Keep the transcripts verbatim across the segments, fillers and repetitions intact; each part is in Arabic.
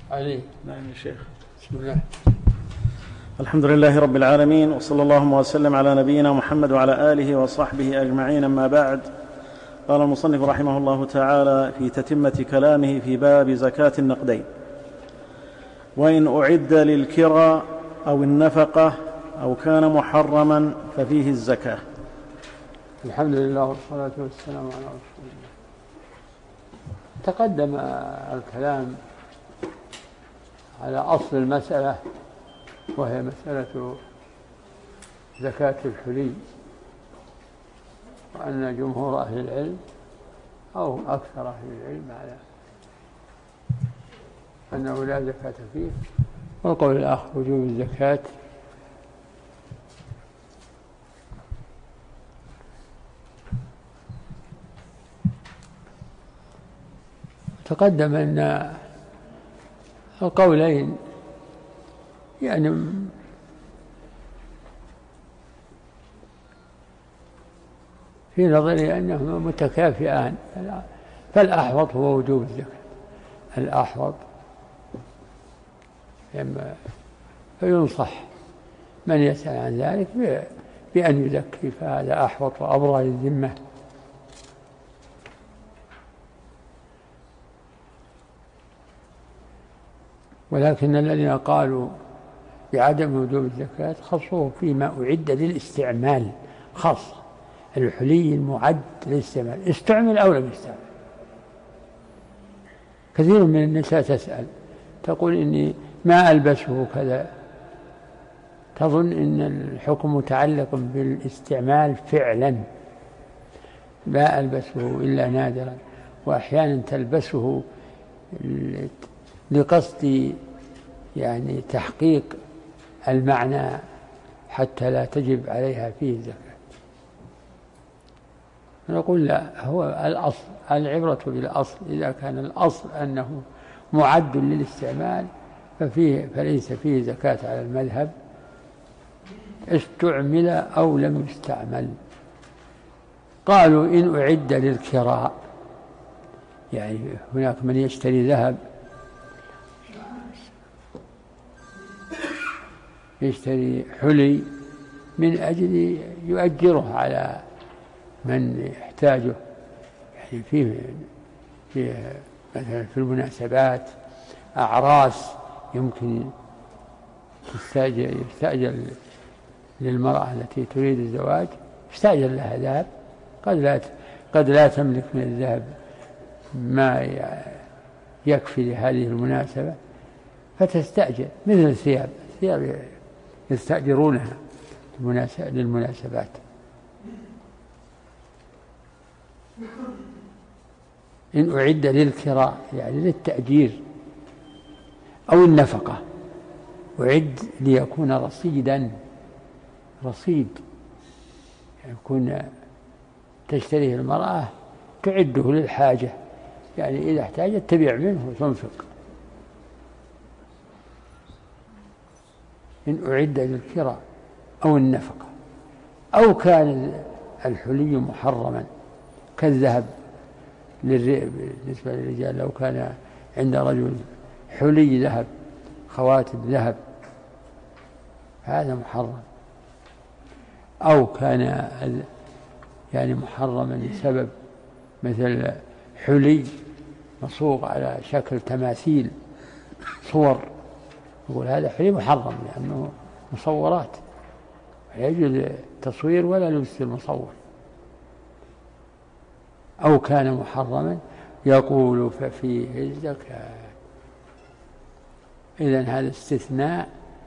علي. نعم يا شيخ. بسم الله. الحمد لله رب العالمين، وصلى الله وسلم على نبينا محمد وعلى آله وصحبه أجمعين، أما بعد. قال المصنف رحمه الله تعالى في تتمة كلامه في باب زكاة النقدين: وإن أعد للكرى أو النفقة أو كان محرما ففيه الزكاة. الحمد لله والصلاة والسلام على رسول الله. تقدم الكلام على أصل المسألة، وهي مسألة زكاة الحلي، وأن جمهور أهل العلم أو أكثر أهل العلم على أنه لا زكاة فيه، والقول الآخر وجوب الزكاة. تقدم أن القولين يعني في نظري أنهما متكافئان، فالأحوط هو وجوب الزكاة، الأحوط، فينصح من يسأل عن ذلك بأن يزكي، فهذا أحوط وأبرى للذمة. ولكن الذين قالوا بعدم وجوب الزكاة خصوه فيما أعد للاستعمال، خاصة الحلي المعد للاستعمال، استعمل أو لم يستعمل. كثير من النساء تسأل تقول إني ما ألبسه كذا، تظن إن الحكم متعلق بالاستعمال فعلا، لا ألبسه إلا نادرا، وأحيانا تلبسه لقصد يعني تحقيق المعنى حتى لا تجب عليها فيه الزكاة. نقول لا، هو الأصل، العبرة بالأصل، إذا كان الأصل أنه معد للاستعمال ففيه فليس فيه زكاة على المذهب، استعمل أو لم يستعمل. قالوا إن أعد للكراء، يعني هناك من يشتري ذهب، يشتري حلي من أجل يؤجره على من يحتاجه، يعني فيه في مثلا في المناسبات، أعراس يمكن يستأجر, يستأجر للمرأة التي تريد الزواج، يستأجر لها ذهب، قد لا قد لا تملك من الذهب ما يكفي لهذه المناسبة، فتستأجر مثل الثياب، الثياب يستأجرونها للمناسبات. إن أعد للكراء يعني للتأجير أو النفقة، أعد ليكون رصيدا، رصيد يكون تشتريه المرأة تعده للحاجة، يعني إذا احتاجت تبيع منه وتنفق. إن أعد للكراء أو النفقة أو كان الحلي محرما كالذهب بالنسبة للرجال، لو كان عند رجل حلي ذهب، خواتم ذهب، هذا محرم، أو كان يعني محرما لسبب، مثل حلي مصوغ على شكل تماثيل صور، يقول هذا حلي محرم لأنه مصورات، لا يجوز التصوير ولا لبس المصور. أو كان محرما يقول ففيه الزكاة. إذن هذا استثناء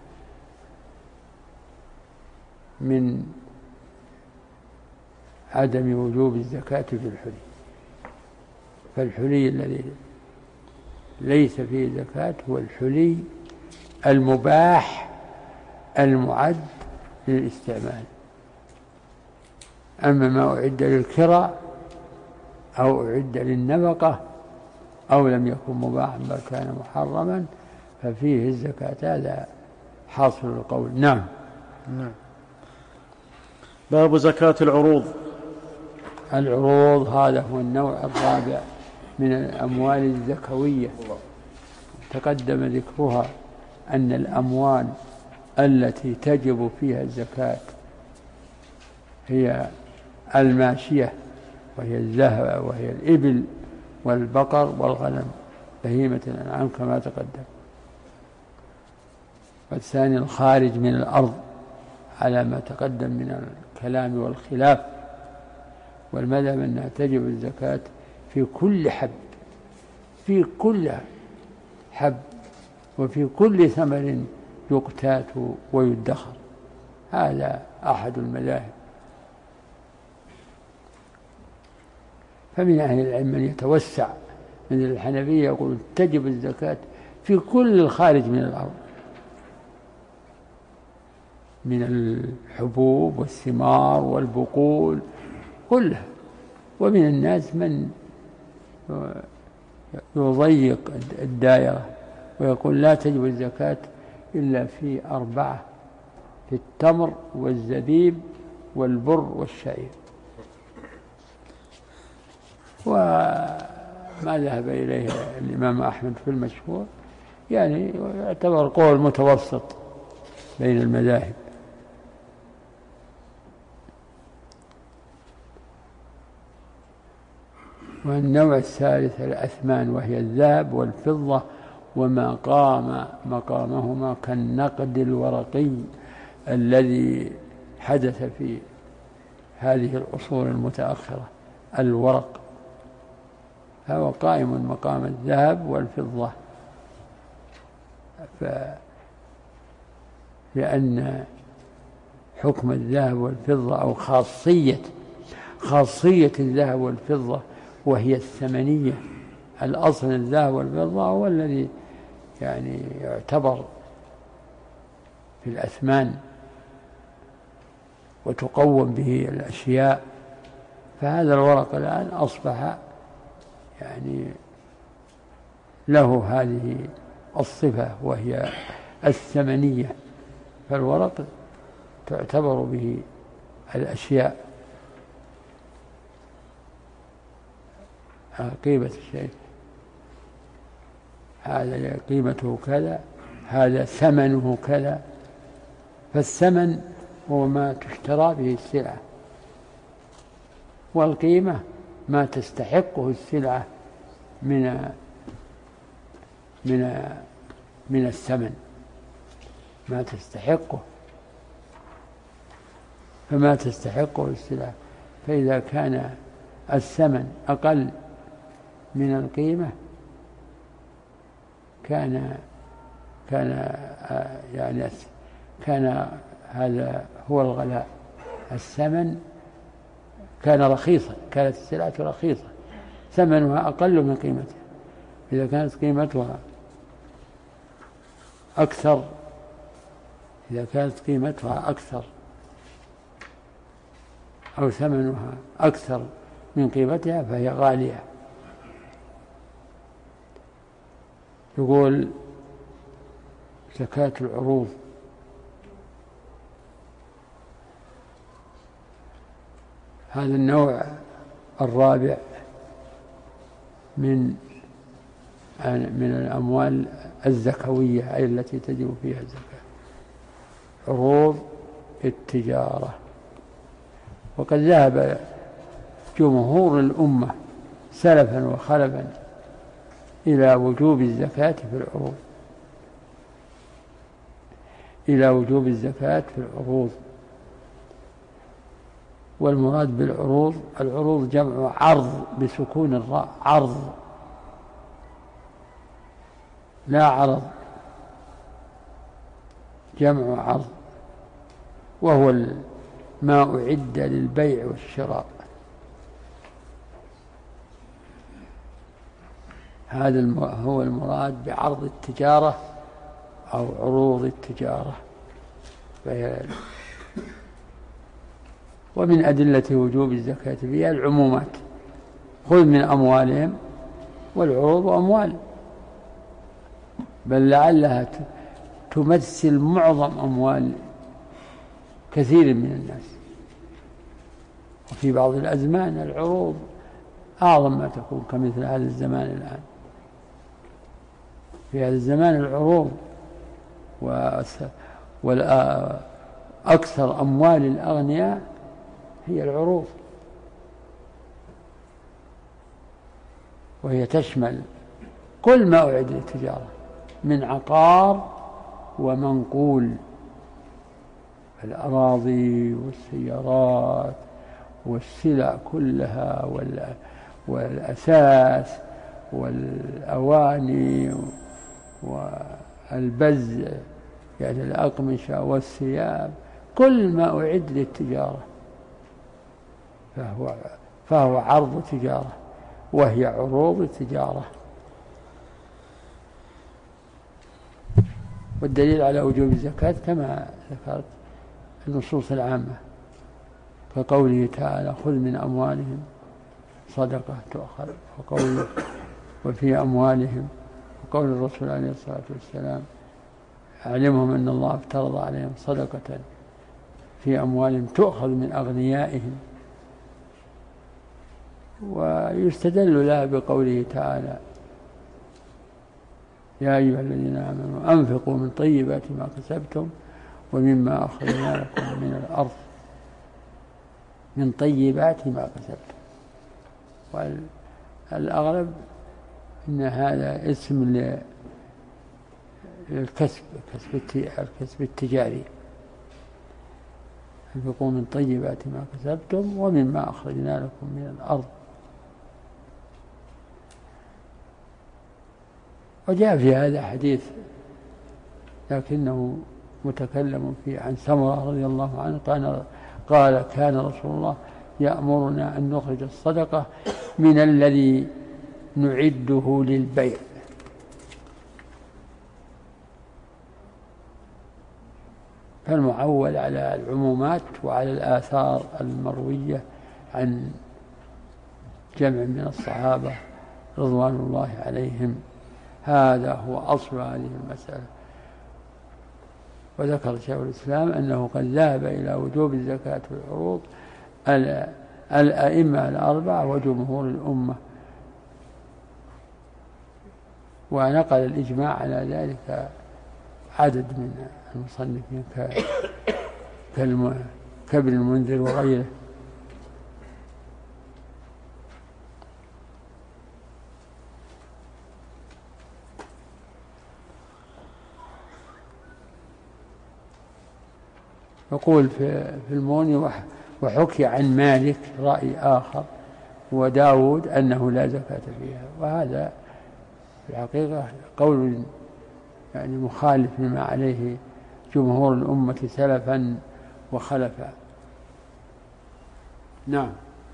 من عدم وجوب الزكاة في الحلي، فالحلي الذي ليس فيه زكاة هو الحلي المباح المعد للاستعمال. أما ما أعد للكراء أو أعد للنفقة أو لم يكن مباحا بل كان محرما ففيه الزكاة. هذا حاصل القول. نعم. نعم. باب زكاة العروض. العروض هذا هو النوع الرابع من الأموال الزكوية، تقدم ذكرها أن الأموال التي تجب فيها الزكاة هي الماشية، وهي الذهب وهي الإبل والبقر والغنم، بهيمة الأنعام كما تقدم. والثاني الخارج من الأرض على ما تقدم من الكلام والخلاف. والمذهب أنها تجب الزكاة في كل حب، في كل حب وفي كل ثمر يقتات ويدخر. هذا أحد المذاهب. فمن أهل العلم من يتوسع من الحنفية يقول تجب الزكاة في كل الخارج من الأرض من الحبوب والثمار والبقول كلها. ومن الناس من يضيق الدائرة ويقول لا تجب الزكاة إلا في أربعة: في التمر والزبيب والبر والشعير. وما ذهب إليه الإمام أحمد في المشهور يعني يعتبر قول متوسط بين المذاهب. والنوع الثالث الأثمان، وهي الذهب والفضة وما قام مقامهما كالنقد الورقي الذي حدث في هذه العصور المتأخرة. الورق فهو قائم مقام الذهب والفضة، لأن حكم الذهب والفضة أو خاصية خاصية الذهب والفضة وهي الثمنية. الأصل الذهب والفضة هو الذي يعني يعتبر في الأثمان وتقوم به الأشياء. فهذا الورق الآن أصبح يعني له هذه الصفة وهي الثمنية، فالورق تعتبر به الأشياء. قيمة الشيء هذا قيمته كذا، هذا ثمنه كذا. فالثمن هو ما تشترى به السلعة، والقيمة ما تستحقه السلعة من من من الثمن، ما تستحقه فما تستحقه السلعة. فإذا كان الثمن أقل من القيمة كان كان يعني كان هذا هو الغلاء. الثمن كان رخيصا، كانت السلعة رخيصة ثمنها أقل من قيمتها. إذا كانت قيمتها أكثر إذا كانت قيمتها أكثر أو ثمنها أكثر من قيمتها فهي غالية. يقول زكاة العروض هذا النوع الرابع من من الأموال الزكوية، أي التي تجب فيها الزكاة، عروض التجارة. وقد ذهب جمهور الأمة سلفا وخلفا إلى وجوب الزكاة في العروض إلى وجوب الزكاة في العروض. والمراد بالعروض العروض جمع عرض بسكون الراء، عرض لا عرض، جمع عرض، وهو ما أعد للبيع والشراء. هذا هو المراد بعرض التجارة أو عروض التجارة. ومن أدلة وجوب الزكاة فيها العمومات: خذ من أموالهم، والعروض أموال، بل لعلها تمثل معظم أموال كثير من الناس. وفي بعض الأزمان العروض أعظم ما تكون، كمثل هذا الزمان الآن. في هذا الزمان العروض، وأكثر أموال الأغنياء هي العروض، وهي تشمل كل ما أعد للتجارة من عقار ومنقول، الأراضي والسيارات والسلع كلها والأثاث والأواني والبز يعني الأقمشة والثياب، كل ما أعد للتجارة فهو, فهو عرض تجارة، وهي عروض التجارة. والدليل على وجوب الزكاة كما ذكرت النصوص العامة، كقوله تعالى: خذ من أموالهم صدقة تؤخذ، وقوله وفي أموالهم، وقول الرسول عليه الصلاة والسلام: أعلمهم أن الله افترض عليهم صدقة في أموالهم تؤخذ من أغنيائهم. ويستدل لها بقوله تعالى: يا أيها الذين آمنوا أنفقوا من طيبات ما كسبتم ومما أخرجنا لكم من الأرض، من طيبات ما كسبتم. والأغلب إن هذا اسم للكسب، الكسب التجاري. أنفقوا من طيبات ما كسبتم ومما أخرجنا لكم من الأرض. وجاء في هذا حديث لكنه متكلم فيه عن سمرة رضي الله عنه قال, قال كان رسول الله يأمرنا أن نخرج الصدقة من الذي نعده للبيع. فالمعول على العمومات وعلى الآثار المروية عن جمع من الصحابة رضوان الله عليهم. هذا هو أصل هذه المسألة. وذكر شيخ الإسلام أنه قد ذهب إلى وجوب الزكاة في العروض الأئمة الأربعة وجمهور الأمة، ونقل الإجماع على ذلك عدد من المصنفين كابن المنذر وغيره. يقول في الموني: وحكي عن مالك رأي آخر وداود أنه لا زكاة فيها. وهذا في الحقيقة قول يعني مخالف لما عليه جمهور الأمة سلفا وخلفا. نعم.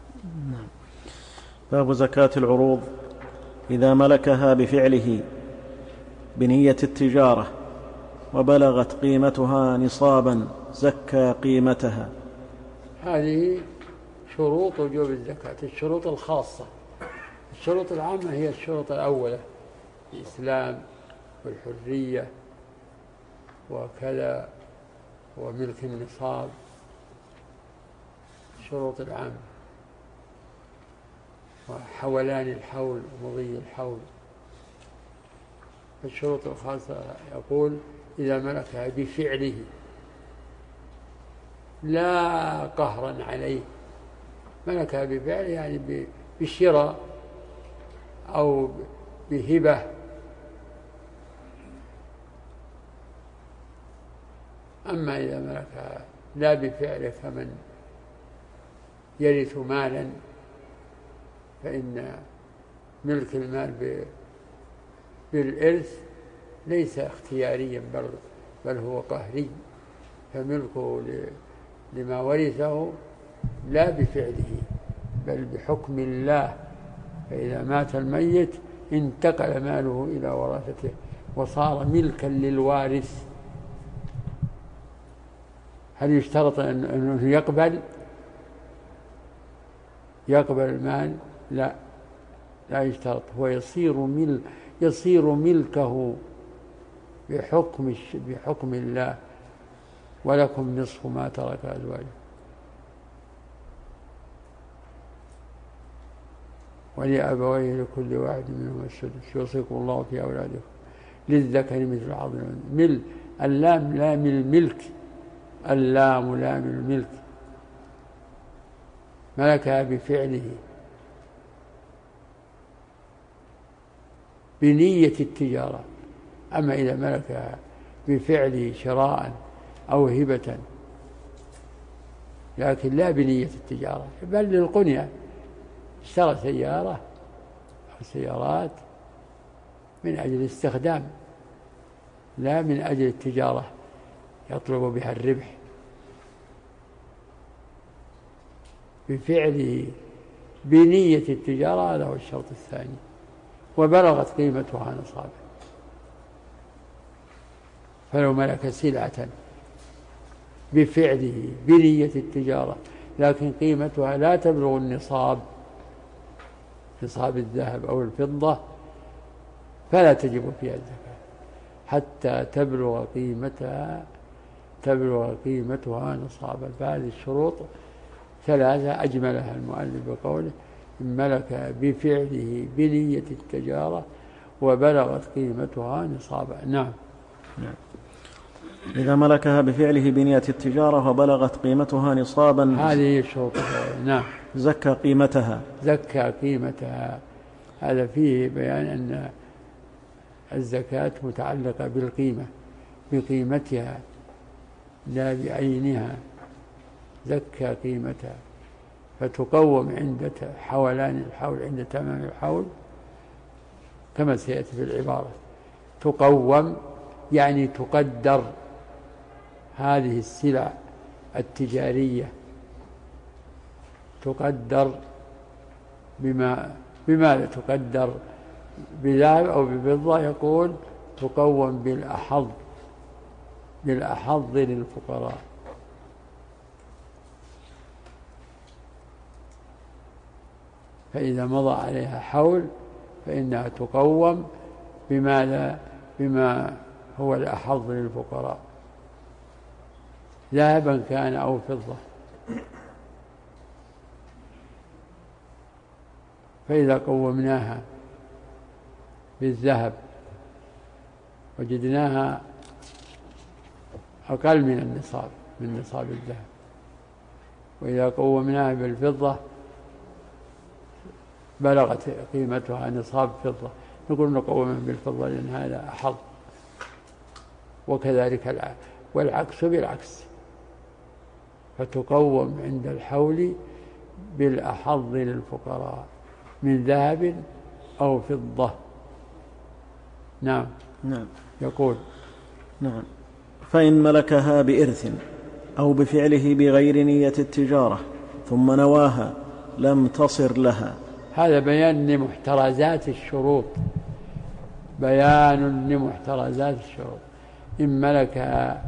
باب زكاة العروض: إذا ملكها بفعله بنية التجارة وبلغت قيمتها نصابا زكى قيمتها. هذه شروط وجوب الزكاة، الشروط الخاصة. الشروط العامة هي الشروط الأولى: الإسلام والحرية وكذا وملك النصاب، الشروط العامة، وحولان الحول ومضي الحول. الشروط الخاصة يقول: إذا ملكها بفعله لا قهرا عليه. ملكها بفعله يعني بشراء أو بهبة. أما إذا ملكها لا بفعله كمن يرث مالا، فإن ملك المال بالإرث ليس اختياريا بل, بل هو قهري، فملكه لما ورثه لا بفعله بل بحكم الله. فإذا مات الميت انتقل ماله إلى ورثته وصار ملكا للوارث. هل يشترط أنه يقبل يقبل المال؟ لا، لا يشترط. هو يصير ملك يصير ملكه بحكم بحكم الله. ولكم نصف ما ترك أزواجه ولأبويه لكل واحد منهم السدس يوصيكم الله في أولادكم للذكر مثل حظ الأنثيين. مل اللام لام الملك، اللام لام الملك، ملكها بفعله بنية التجارة. أما إذا ملكها بفعله شراء أو هبة لكن لا بنية التجارة بل للقنية، اشترى سيارة أو سيارات من أجل الاستخدام لا من أجل التجارة يطلب بها الربح، بفعله بنية التجارة. هذا هو الشرط الثاني. وبلغت قيمتها نصابا. فلو ملك سلعة بفعله بنية التجارة لكن قيمتها لا تبلغ النصاب، نصاب الذهب أو الفضة، فلا تجب فيها الزكاة حتى تبلغ قيمتها تبلغ قيمتها نصابا. فهذه الشروط ثلاثة أجملها المؤلف بقوله إن ملك بفعله بنية التجارة وبلغت قيمتها نصابا. نعم. نعم. إذا ملكها بفعله بنية التجارة وبلغت قيمتها نصابا، هذه الشروط. نعم. زكى قيمتها زكى قيمتها. هذا فيه بيان أن الزكاة متعلقة بالقيمة، بقيمتها لا بعينها. زكى قيمتها فتقوم عند حولان الحول، عند تمام الحول كما سيأتي في العبارة. تقوم يعني تقدر هذه السلع التجارية، تقدر بما بماذا تقدر؟ بذهب أو بفضة. يقول تقوم بالأحظ، بالأحظ للفقراء. فإذا مضى عليها حول فإنها تقوم بماذا؟ بما هو الأحظ للفقراء، ذهبا كان أو فضة. فإذا قومناها بالذهب وجدناها أقل من النصاب، من نصاب الذهب. وإذا قومناها بالفضة بلغت قيمتها نصاب فضة، نقول نقومها بالفضة لأن هذا أحظ. وكذلك العكس، والعكس بالعكس. فتقوم عند الحول بالأحظ للفقراء من ذهب أو فضة. نعم. نعم. يقول نعم. فإن ملكها بإرث أو بفعله بغير نية التجارة ثم نواها لم تصر لها. هذا بيان لمحترزات الشروط، بيان لمحترزات الشروط. إن ملكها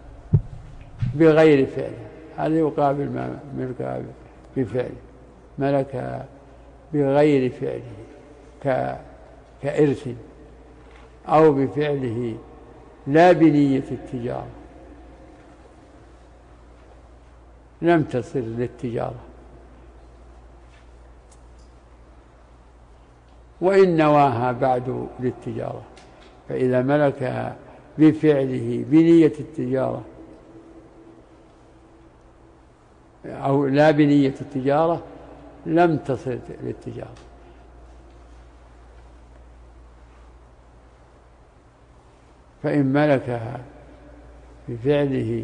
بغير فعل، هذا يقابل ما ملكها بفعل. ملكها بغير فعله كإرث أو بفعله لا بنية التجارة لم تصل للتجارة. وإن نواها بعد للتجارة، فإذا ملكها بفعله بنية التجارة أو لا بنية التجارة لم تصل للتجارة. فإن ملكها بفعله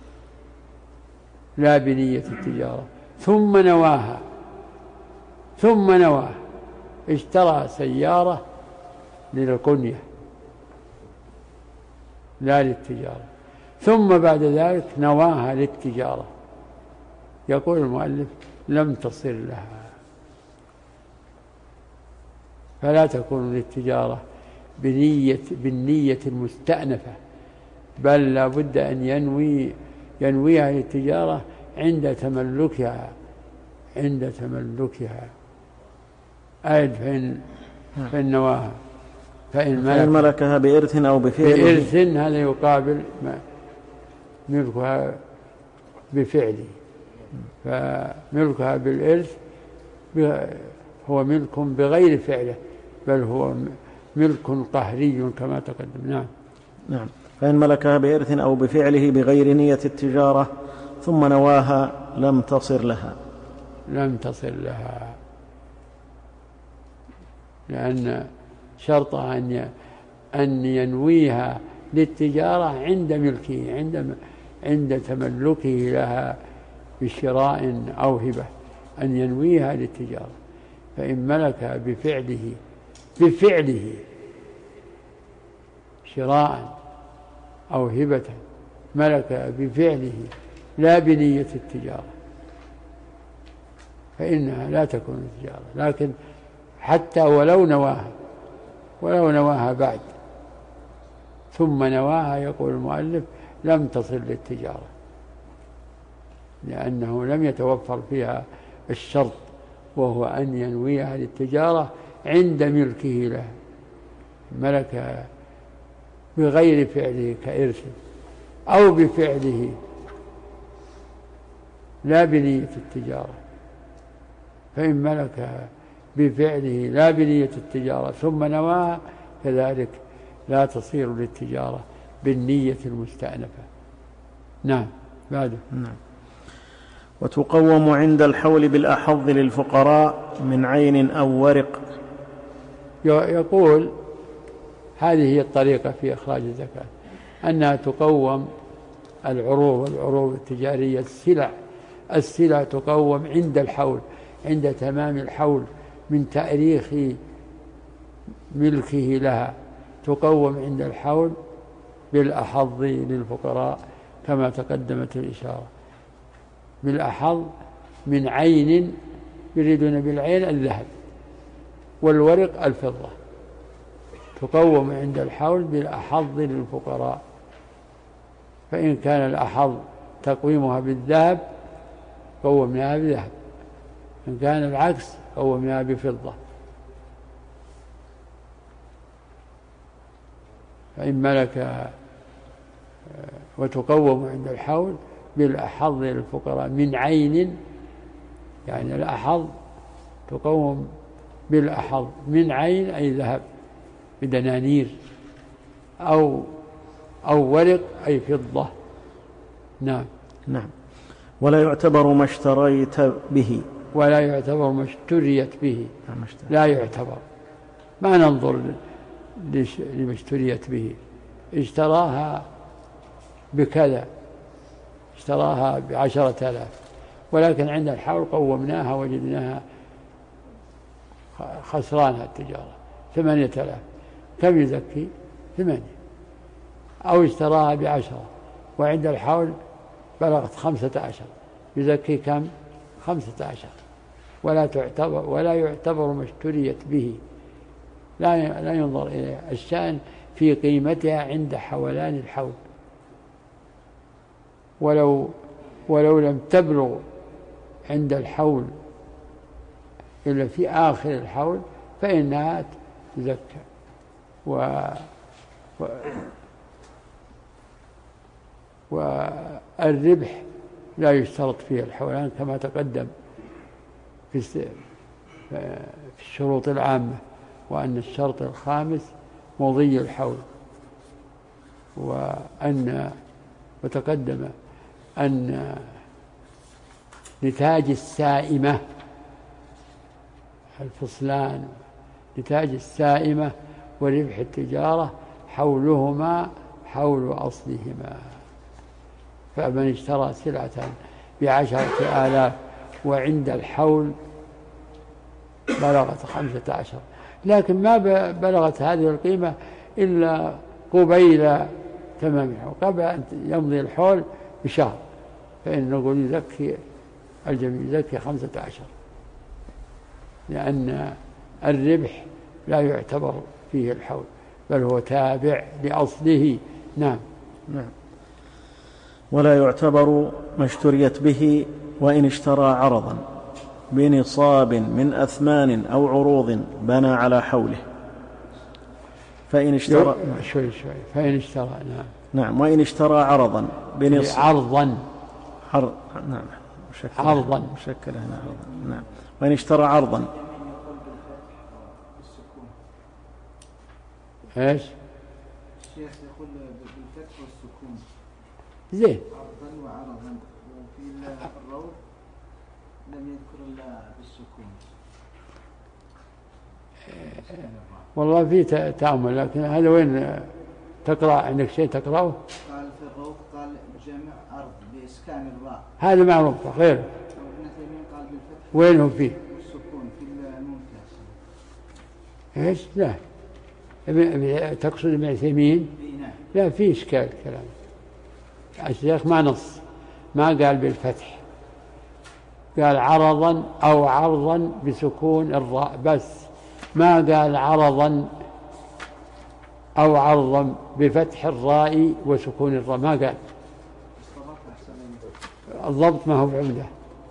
لا بنية التجارة ثم نواها ثم نواها اشترى سيارة للقنية لا للتجارة، ثم بعد ذلك نواها للتجارة، يقول المؤلف لم تصل لها، فلا تكون للتجارة بنية بالنية المستأنفة، بل لا بد أن ينوي ينويها للتجارة عند تملكها عند تملكها أيد فإن فإن نواها. فإن, فإن ملكها بإرث أو بفعل بإرث هذا يقابل ملكها بفعله، فملكها بالإرث هو ملك بغير فعله، بل هو ملك قهري كما تقدم. نعم. نعم. فإن ملكها بإرث أو بفعله بغير نية التجارة ثم نواها لم تصر لها. لم تصر لها، لأن شرطها أن أن ينويها للتجارة عند ملكه، عند عند تملكه لها بشراء أو هبة، أن ينويها للتجارة. فإن ملكها بفعله بفعله شراء أو هبة، ملكها بفعله لا بنية التجارة، فإنها لا تكون تجارة. لكن حتى ولو نواها ولو نواها بعد ثم نواها، يقول المؤلف لم تصل للتجارة، لأنه لم يتوفر فيها الشرط، وهو أن ينويها للتجارة عند ملكه لها. ملكها بغير فعله كإرث أو بفعله لا بنية التجارة، فإن ملكها بفعله لا بنية التجارة ثم نواها، كذلك لا تصير للتجارة بالنية المستأنفة. نعم. بعده. نعم. وتقوم عند الحول بالأحظ للفقراء من عين أو ورق. يقول هذه هي الطريقة في إخراج الزكاة، أنها تقوم العروض والعروض التجارية، السلع السلع تقوم عند الحول، عند تمام الحول من تاريخ ملكه لها، تقوم عند الحول بالأحظ للفقراء كما تقدمت الإشارة. بالأحظ من عين، يريدون بالعين الذهب، والورق الفضة، تقوم عند الحول بالأحظ للفقراء. فإن كان الأحظ تقويمها بالذهب قومناها بذهب، إن كان العكس قومناها بفضة. فإن ملك وتقوم عند الحول بالأحظ للفقراء من عين، يعني الأحظ تقوم بالأحظ من عين أي ذهب بدنانير، أو أو ورق أي فضة. نعم. نعم. ولا يعتبر ما اشتريت به. ولا يعتبر ما اشتريت به. لا يعتبر، ما ننظر لما اشتريت به. اشتراها بكذا، اشتراها بعشرة آلاف، ولكن عند الحول قومناها وجدناها خسرانها التجارة ثمانية آلاف، كم يزكي؟ ثمانية. أو اشتراها بعشرة وعند الحول بلغت خمسة عشر، يزكي كم؟ خمسة عشر. ولا تعتبر ولا يعتبر ما اشتريت به، لا لا ينظر إليها، الشأن في قيمتها عند حولان الحول، ولو ولو لم تبلغ عند الحول إلا في آخر الحول فإنها تزكى. و و والربح لا يشترط فيه الحولان كما تقدم في في الشروط العامة، وأن الشرط الخامس مضي الحول، وأن وتقدم أن نتاج السائمة الفصلان، نتاج السائمة وربح التجارة حولهما حول أصلهما. فمن اشترى سلعة بعشرة آلاف وعند الحول بلغت خمسة عشر، لكن ما بلغت هذه القيمة إلا قبيل تمام الحول، قبل أن يمضي الحول بشهر، فإن نقول يزكي الجميع، يزكي خمسة عشر، لأن الربح لا يعتبر فيه الحول بل هو تابع لأصله. نعم. نعم. ولا يعتبر ما اشتريت به وإن اشترى عرضا بنصاب من أثمان أو عروض بنى على حوله. فإن اشترى شوي شوي فإن اشترى نعم. نعم. وإن اشترى عرضا بنصاب عرضا عرض نعم مشكلة عرضا مشكلة هنا عرضا. نعم. وإن اشترى عرضا ايش؟ الشيخ يقول بالفتح والسكون زين. عرضا وعرضا، وفي الروض لم يذكر الا بالسكون. والله في تأمل، لكن هذا وين تقرأ؟ عندك شيء تقرأه؟ قال في الروض قال جمع أرض بإسكان الراء، هذا معروف. غير ابن تيمية قال بالفتح وين هو فيه؟ والسكون في الممتاز. ايش؟ لا تقصد ابن عثيمين؟ لا، في إشكال كلام الشيخ، ما نص، ما قال بالفتح، قال عرضا أو عرضا بسكون الراء بس، ما قال عرضا أو عرضا بفتح الراء وسكون الراء، ما قال. الضبط ما هو بعمده.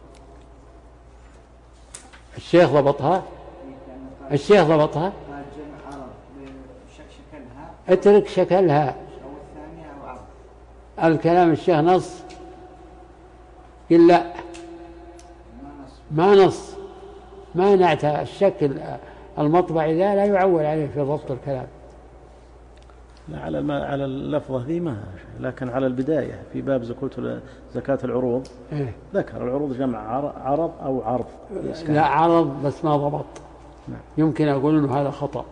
الشيخ ضبطها، الشيخ ضبطها. اترك شكلها. الكلام الشيخ نص، قل لا ما نص، ما نعتى الشكل المطبعي ذا لا يعول عليه في ضبط الكلام. لا على الم... على اللفظة ذي ما، لكن على البداية في باب زكاة زكاة العروض إيه؟ ذكر العروض جمع عرض أو عرض. لا عرض بس ما ضبط. نعم. يمكن أقول إنه هذا خطأ،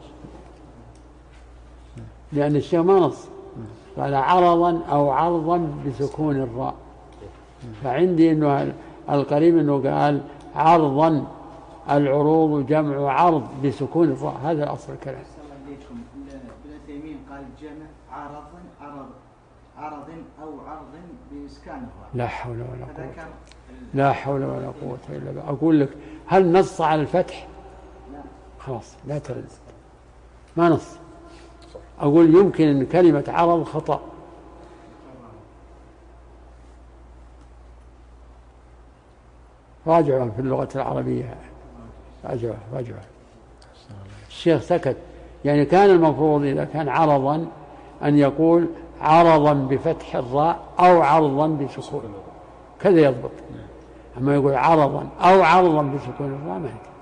لأن الشيخ ما نص، قال عرضا أو عرضا بسكون الراء، فعندي إنه القريب إنه قال عرضا العروض جمع عرض بسكون الراء، هذا الأصل الكلام. ابن تيمية قال جمع عرض عرض عرض أو عرض بإسكان الراء. لا حول ولا قوة، لا حول ولا قوة إلا بالله. أقول لك هل نص على الفتح؟ لا. خلاص لا ترد، ما نص. أقول يمكن أن كلمة عرض خطأ. راجعوا في اللغة العربية، راجعوا راجعوا. الشيخ سكت، يعني كان المفروض إذا كان عرضا أن يقول عرضا بفتح الراء أو عرضا بسكون، كذا يضبط. أما يقول عرضا أو عرضا بسكون الراء ما يمكن.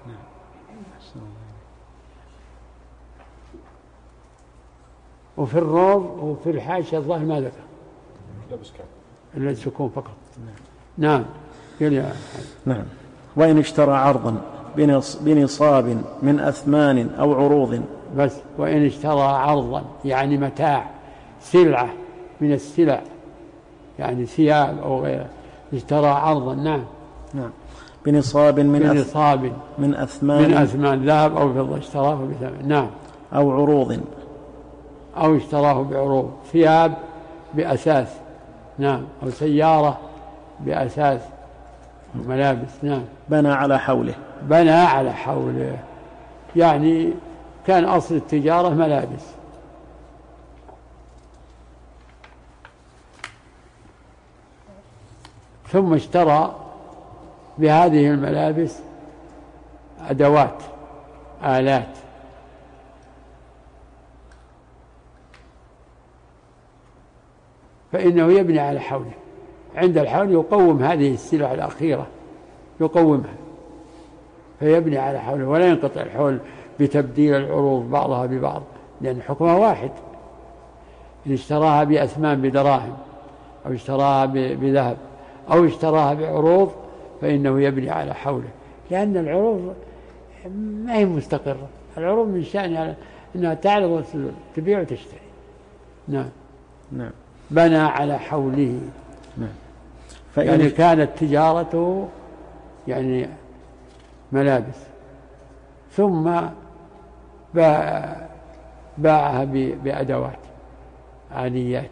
وفي الروض وفي الحاشية الظاهر ما ذكر إلا السكون فقط. نعم. نعم. نعم. وإن اشترى عرضا بنصاب من أثمان أو عروض بس. وإن اشترى عرضا يعني متاع، سلعة من السلع، يعني ثياب أو غيره، اشترى عرضا. نعم. نعم. بنصاب من بنصاب من أثمان من أثمان ذهب أو فضة، اشتراه بثمن. نعم. أو عروض أو اشتراه بعروض، ثياب بأساس. نعم. أو سيارة بأساس ملابس. نعم. بنى على حوله، بنى على حوله يعني كان أصل التجارة ملابس، ثم اشترى بهذه الملابس أدوات، آلات، فإنه يبني على حوله. عند الحول يقوم هذه السلع الأخيرة، يقومها فيبني على حوله، ولا ينقطع الحول بتبديل العروض بعضها ببعض، لأن حكمها واحد. إن اشتراها بأثمان بدراهم أو اشتراها بذهب أو اشتراها بعروض فإنه يبني على حوله، لأن العروض ما هي مستقرة. العروض من شأنها أنها تعرض تبيع وتشتري. نعم. نعم. بنى على حوله. نعم. يعني كانت تجارته يعني ملابس، ثم باع باعها بأدوات آليات،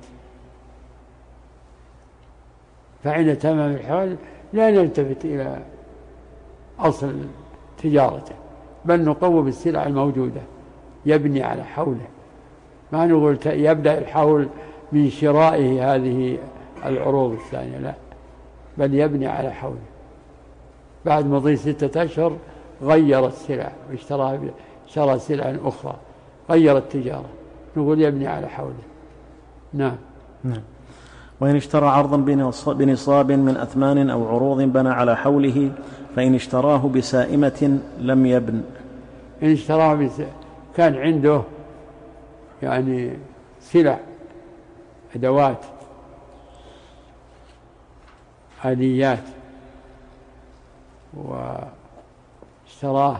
فعند تمام الحول لا نلتفت إلى أصل تجارته، بل نقوم بالسلع الموجودة. يبني على حوله، ما نقول يبدأ الحول من شرائه هذه العروض الثانية، لا، بل يبني على حوله. بعد مضي ستة أشهر غير السلع واشترى شرى سلعا أخرى، غير التجارة، نقول يبني على حوله. نعم. نعم. وإن اشترى عرضا بنصاب من أثمان أو عروض بنى على حوله، فإن اشتراه بسائمة لم يبن. إن اشتراه بس... كان عنده يعني سلع، أدوات، آليات، واشتراه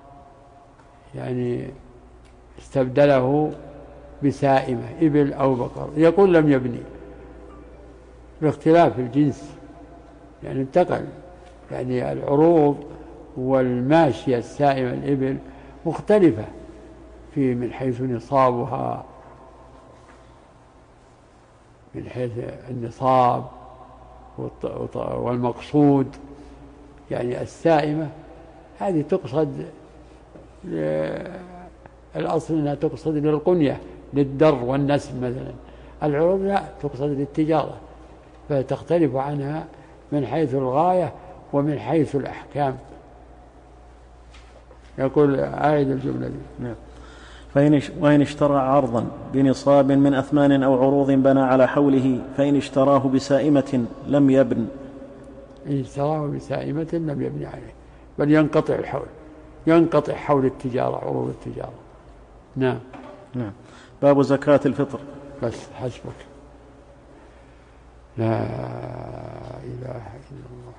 يعني استبدله بسائمة إبل أو بقر، يقول لم يبني باختلاف الجنس، يعني انتقل، يعني العروض والماشية السائمة الإبل مختلفة في من حيث نصابها، من حيث النصاب والمقصود. يعني السائمة هذه تقصد، الأصل أنها تقصد للقنية للدر والنسل مثلا، العروض لا، تقصد للتجارة، فتختلف عنها من حيث الغاية ومن حيث الأحكام. يقول أعيد الجملة دي. نعم. فإن وإن اشترى عرضا بنصاب من أثمان أو عروض بنى على حوله، فإن اشتراه بسائمة لم يبن. إن اشتراه بسائمة لم يبن عليه، بل ينقطع الحول، ينقطع حول التجارة، عروض التجارة. نعم. نعم. باب زكاة الفطر. بس حسبك. لا إله إلا الله.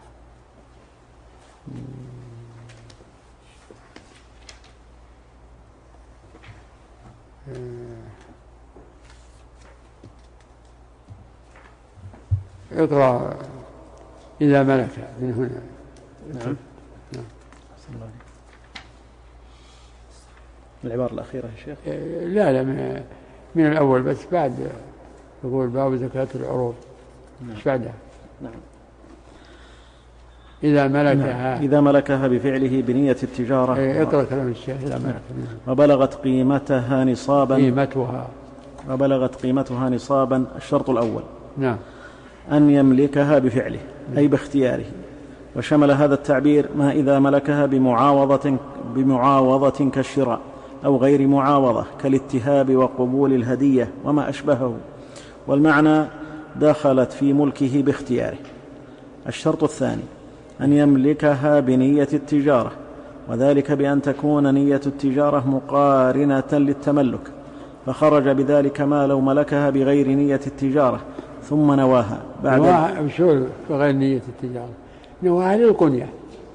اقرأ إذا ملك من هنا. نعم. نعم. العبارة الأخيرة يا شيخ. لا لا من, من الأول بس، بعد يقول باب زكاة العروض. نعم. بعدها. نعم. إذا ملكها. نعم. إذا ملكها بفعله بنية التجارة. ايه اقرأ كلام الشيخ. إذا ملكها. نعم. وبلغت قيمتها نصابا. قيمتها. وبلغت قيمتها نصابا. الشرط الأول. نعم. أن يملكها بفعله أي باختياره، وشمل هذا التعبير ما إذا ملكها بمعاوضة بمعاوضة كالشراء أو غير معاوضة كالاتهاب وقبول الهدية وما أشبهه، والمعنى دخلت في ملكه باختياره. الشرط الثاني أن يملكها بنية التجارة، وذلك بأن تكون نية التجارة مقارنة للتملك، فخرج بذلك ما لو ملكها بغير نية التجارة ثم نواها بعد نواها بشو بغير نية التجارة، نواها للقنية،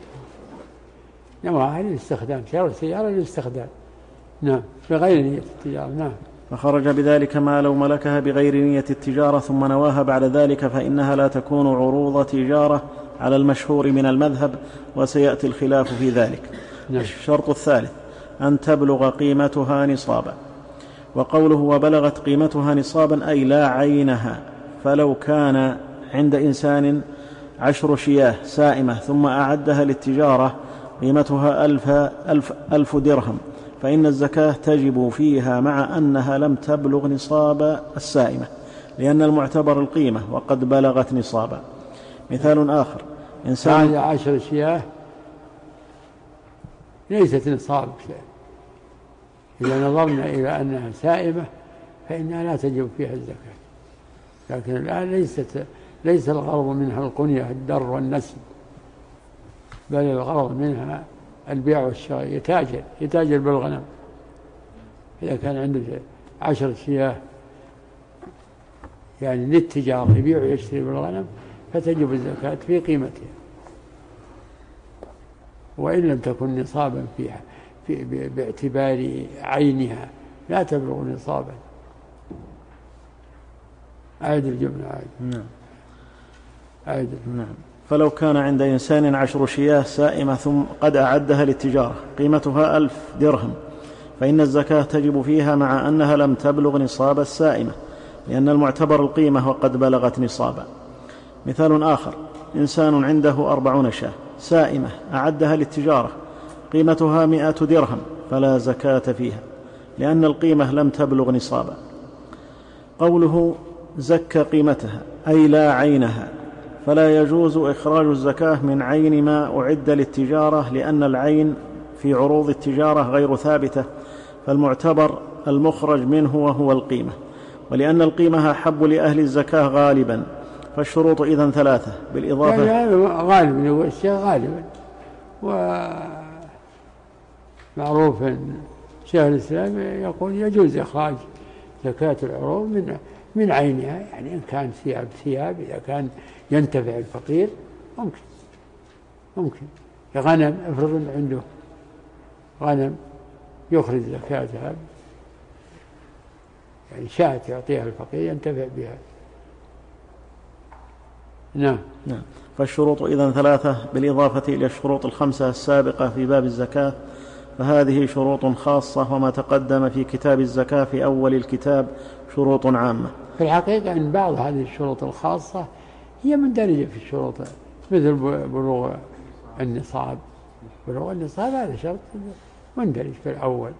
نواها للاستخدام، شراء سيارة للاستخدام. نعم. بغير نية التجارة. نعم. فخرج بذلك ما لو ملكها بغير نية التجارة ثم نواها بعد ذلك، فإنها لا تكون عروض تجارة على المشهور من المذهب، وسيأتي الخلاف في ذلك. نعم. الشرط الثالث أن تبلغ قيمتها نصابا، وقوله وبلغت قيمتها نصابا أي لا عينها، فلو كان عند إنسان عشر شياه سائمة ثم أعدها للتجارة قيمتها ألف, ألف, ألف درهم، فإن الزكاة تجب فيها مع أنها لم تبلغ نصاب السائمة، لأن المعتبر القيمة وقد بلغت نصابا. مثال آخر إنسان هذه عشر شياه ليست نصاب، إذا نظرنا إلى أنها سائمة فإنها لا تجب فيها الزكاة، لكن الآن ليست ليس الغرض منها القنية الدر والنسل، بل الغرض منها البيع والشراء، يتاجر يتاجر بالغنم. إذا كان عنده عشر شياه يعني للتجارة يبيع ويشتري بالغنم فتجب الزكاة في قيمتها، وإن لم تكن نصابا فيها في باعتبار عينها لا تبلغ نصابا. أعد الجملة. أعد. نعم. أعد. نعم. فلو كان عند إنسان عشر شياه سائمة ثم قد أعدها للتجارة قيمتها ألف درهم، فإن الزكاة تجب فيها مع أنها لم تبلغ نصاب السائمة، لأن المعتبر القيمة وقد بلغت نصابا. مثال آخر إنسان عنده أربعون شاة سائمة أعدها للتجارة قيمتها مئة درهم، فلا زكاة فيها لأن القيمة لم تبلغ نصابا. قوله زكى قيمتها أي لا عينها، فلا يجوز إخراج الزكاة من عين ما أعد للتجارة، لأن العين في عروض التجارة غير ثابتة، فالمعتبر المخرج منه وهو القيمة، ولأن القيمة أحب لأهل الزكاة غالبا، فالشروط إذن ثلاثة بالإضافة. يعني غالبا هو الشيء غالبا، ومعروف شيخ الإسلام يقول يجوز إخراج زكاة العروض من من عينها، يعني إن كان ثياب ثياب، إذا كان ينتفع الفقير ممكن ممكن غنم، افرض عنده غنم يخرج زكاتها، يعني شاة يعطيها الفقير ينتفع بها. نعم. نعم. فالشروط إذن ثلاثة بالإضافة إلى الشروط الخمسة السابقة في باب الزكاة، فهذه شروط خاصة، وما تقدم في كتاب الزكاة في أول الكتاب شروط عامة. في الحقيقة أن بعض هذه الشروط الخاصة هي مندرجة في الشروط، مثل بلوغ النصاب. بلوغ النصاب هذا شرط مندرج في الأول.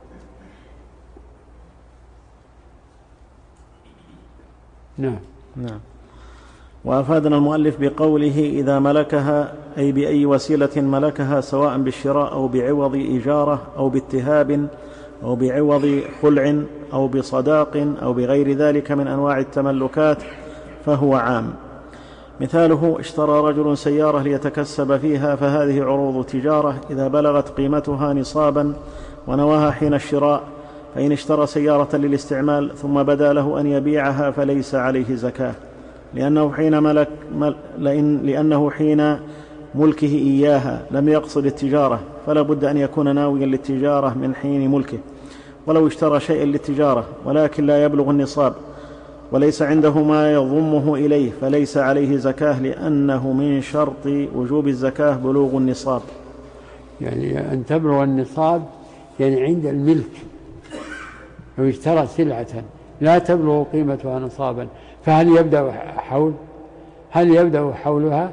نعم. نعم. وأفادنا المؤلف بقوله إذا ملكها، أي بأي وسيلة ملكها، سواء بالشراء أو بعوض إجارة أو باتهاب أو بعوض خلع أو بصداق أو بغير ذلك من أنواع التملكات فهو عام. مثاله: اشترى رجل سيارة ليتكسب فيها، فهذه عروض تجارة إذا بلغت قيمتها نصابا ونواها حين الشراء، فإن اشترى سيارة للاستعمال ثم بدا له أن يبيعها فليس عليه زكاة، لأنه حين, ملك مل لأنه حين ملكه إياها لم يقصد التجارة، فلا بد أن يكون ناويا للتجارة من حين ملكه. ولو اشترى شيئا للتجارة ولكن لا يبلغ النصاب وليس عنده ما يضمه إليه فليس عليه زكاة، لأنه من شرط وجوب الزكاة بلوغ النصاب. يعني أن تبلغ النصاب يعني عند الملك. لو اشترى سلعة لا تبلغ قيمتها نصابا، فهل يبدأ حول هل يبدأ حولها؟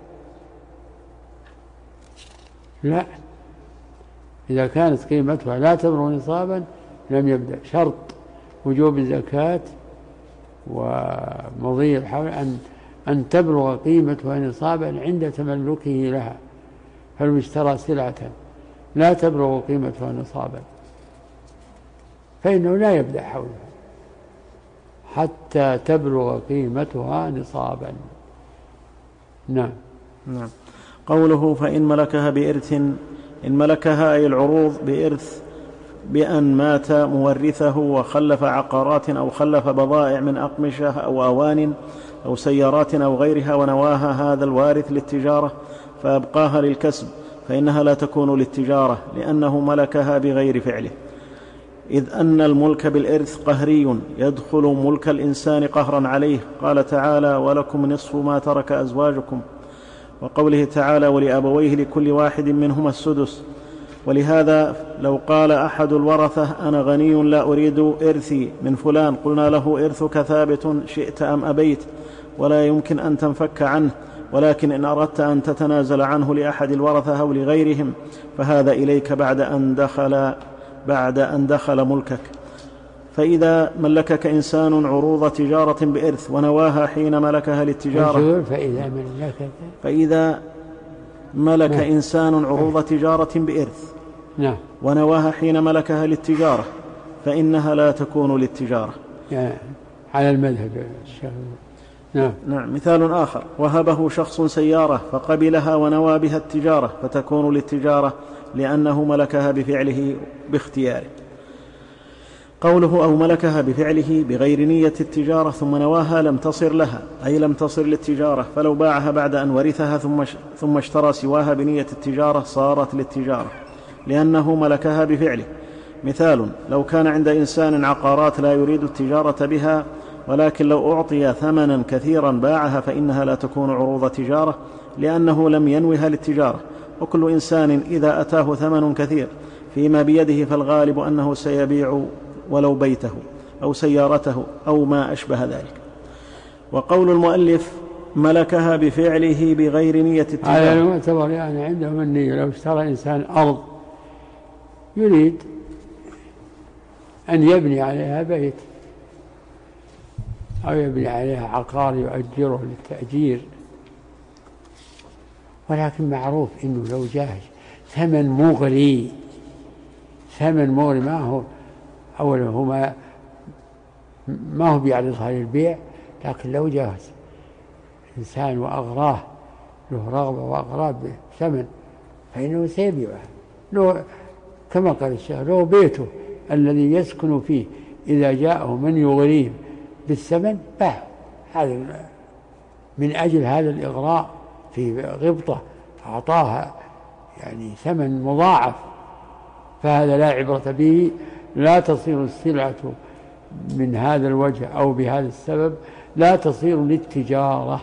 لا. إذا كانت قيمتها لا تبلغ نصابا لم يبدأ. شرط وجوب الزكاة ومضي الحول أن أن تبلغ قيمتها نصابا عند تملكه لها. فلو اشترى سلعة لا تبلغ قيمتها نصابا فإنه لا يبدأ حولها حتى تبلغ قيمتها نصابا. نعم. نعم. قوله فإن ملكها بإرث، إن ملكها أي العروض بإرث بأن مات مورثه وخلف عقارات أو خلف بضائع من أقمشة أو أوان أو سيارات أو غيرها، ونواها هذا الوارث للتجارة فأبقاها للكسب، فإنها لا تكون للتجارة لأنه ملكها بغير فعله، إذ أن الملك بالإرث قهري يدخل ملك الإنسان قهرا عليه. قال تعالى: ولكم نصف ما ترك أزواجكم، وقوله تعالى: ولأبويه لكل واحد منهما السدس. ولهذا لو قال أحد الورثة: أنا غني لا أريد إرثي من فلان، قلنا له: إرثك ثابت شئت أم أبيت، ولا يمكن أن تنفك عنه، ولكن إن أردت أن تتنازل عنه لأحد الورثة أو لغيرهم فهذا إليك بعد أن دخل بعد أن دخل ملكك. فإذا ملكك إنسان عروض تجارة بإرث ونواها حين ملكها للتجارة، فإذا ملكك فإذا ملك نعم. إنسان عروض تجارة بإرث نعم. ونواها حين ملكها للتجارة فإنها لا تكون للتجارة، يعني على المذهب. نعم. نعم. مثال آخر: وهبه شخص سيارة فقبلها ونوى بها التجارة فتكون للتجارة لأنه ملكها بفعله باختياره. قوله أو ملكها بفعله بغير نية التجارة ثم نواها لم تصر لها، أي لم تصر للتجارة، فلو باعها بعد أن ورثها ثم ثم اشترى سواها بنية التجارة صارت للتجارة لأنه ملكها بفعله. مثال: لو كان عند إنسان عقارات لا يريد التجارة بها، ولكن لو أعطي ثمنا كثيرا باعها فإنها لا تكون عروض تجارة لأنه لم ينوها للتجارة. وكل إنسان إذا أتاه ثمن كثير فيما بيده فالغالب أنه سيبيع ولو بيته أو سيارته أو ما أشبه ذلك. وقول المؤلف ملكها بفعله بغير نية التجارة، هذا المعتبر يعني عندهم النية. لو اشترى إنسان أرض يريد أن يبني عليها بيت أو يبني عليها عقار يؤجره للتأجير، ولكن معروف إنه لو جاه ثمن مغري ثمن مغري ما هو أولا هو ما, ما هو بيعرضها للبيع، لكن لو جاه إنسان وأغراه له رغبة وأغراه بثمن فإنه سيبيعها. له كما قال الشيخ له بيته الذي يسكن فيه إذا جاءه من يغريه بالثمن باع. هذا من أجل هذا الإغراء في غبطة أعطاها يعني ثمن مضاعف، فهذا لا عبرة به، لا تصير السلعة من هذا الوجه أو بهذا السبب لا تصير للتجارة.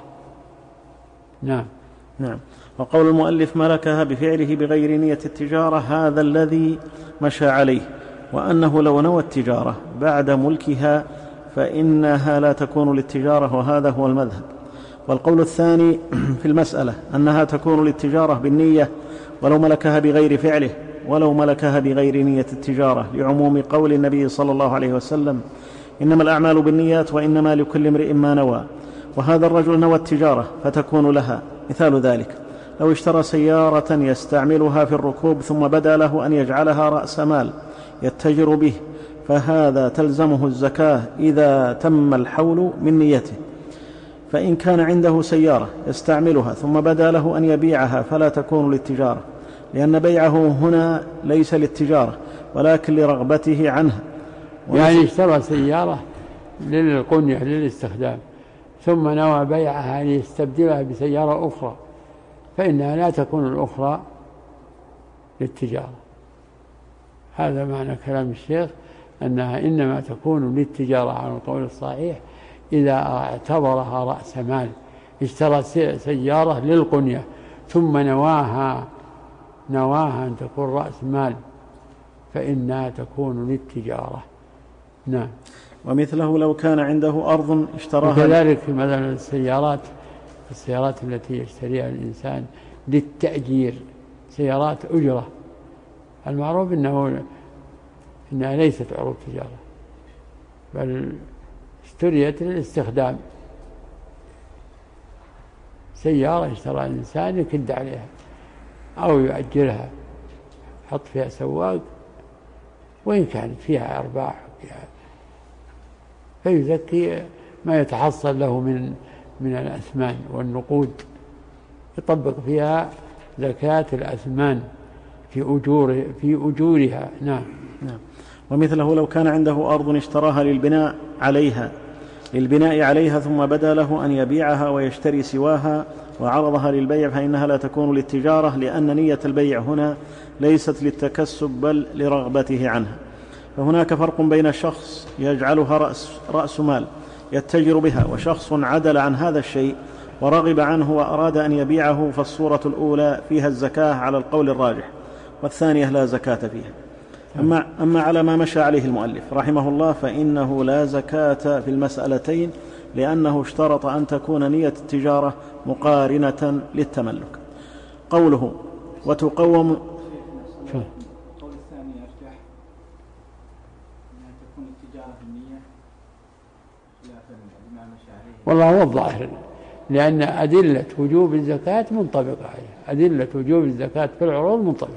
نعم. نعم. وقول المؤلف ملكها بفعله بغير نية التجارة هذا الذي مشى عليه، وأنه لو نوى التجارة بعد ملكها فإنها لا تكون للتجارة، وهذا هو المذهب. والقول الثاني في المسألة أنها تكون للتجارة بالنية ولو ملكها بغير فعله، ولو ملكها بغير نية التجارة، لعموم قول النبي صلى الله عليه وسلم إنما الأعمال بالنيات وإنما لكل امرئ ما نوى. وهذا الرجل نوى التجارة فتكون لها. مثال ذلك لو اشترى سيارة يستعملها في الركوب ثم بدا له أن يجعلها رأس مال يتجر به، فهذا تلزمه الزكاة إذا تم الحول من نيته. فإن كان عنده سيارة يستعملها ثم بدا له أن يبيعها فلا تكون للتجارة، لأن بيعه هنا ليس للتجارة ولكن لرغبته عنها. يعني اشترى سيارة للقنية للاستخدام ثم نوى بيعها ليستبدلها بسيارة أخرى، فإنها لا تكون الأخرى للتجارة. هذا معنى كلام الشيخ، أنها إنما تكون للتجارة على القول الصحيح إذا اعتبرها رأس مال. اشترى سيارة للقنية ثم نواها نواها أن تكون رأس مال فإنها تكون للتجارة. نعم. ومثله لو كان عنده أرض اشتراها، وكذلك مثلا السيارات السيارات التي يشتريها الإنسان للتأجير، سيارات أجرة، المعروف إنه إنها ليست عروض تجارة بل اشتريت للاستخدام. سيارة اشترى الإنسان يكد عليها أو يؤجرها، حط فيها سواق وإن كانت فيها أرباح فيها فيزكي ما يتحصل له من من الأثمان والنقود، يطبق فيها زكاة الأثمان في أجور في أجورها. نعم. نعم. ومثله لو كان عنده أرض اشتراها للبناء عليها للبناء عليها ثم بدا له أن يبيعها ويشتري سواها وعرضها للبيع فإنها لا تكون للتجارة، لأن نية البيع هنا ليست للتكسب بل لرغبته عنها. فهناك فرق بين شخص يجعلها رأس, رأس مال يتجر بها وشخص عدل عن هذا الشيء ورغب عنه وأراد أن يبيعه، فالصورة الأولى فيها الزكاة على القول الراجح، والثانية لا زكاة فيها. أما, أما على ما مشى عليه المؤلف رحمه الله فإنه لا زكاة في المسألتين، لأنه اشترط أن تكون نية التجارة مقارنة للتملك. قوله وتقوم القول الثاني أرجح أنها تكون التجارة بالنية خلافا لما مشى عليه. والله هو الظاهر، لأن أدلة وجوب الزكاة منطبقة عليه، أدلة وجوب الزكاة في العروض منطبقة.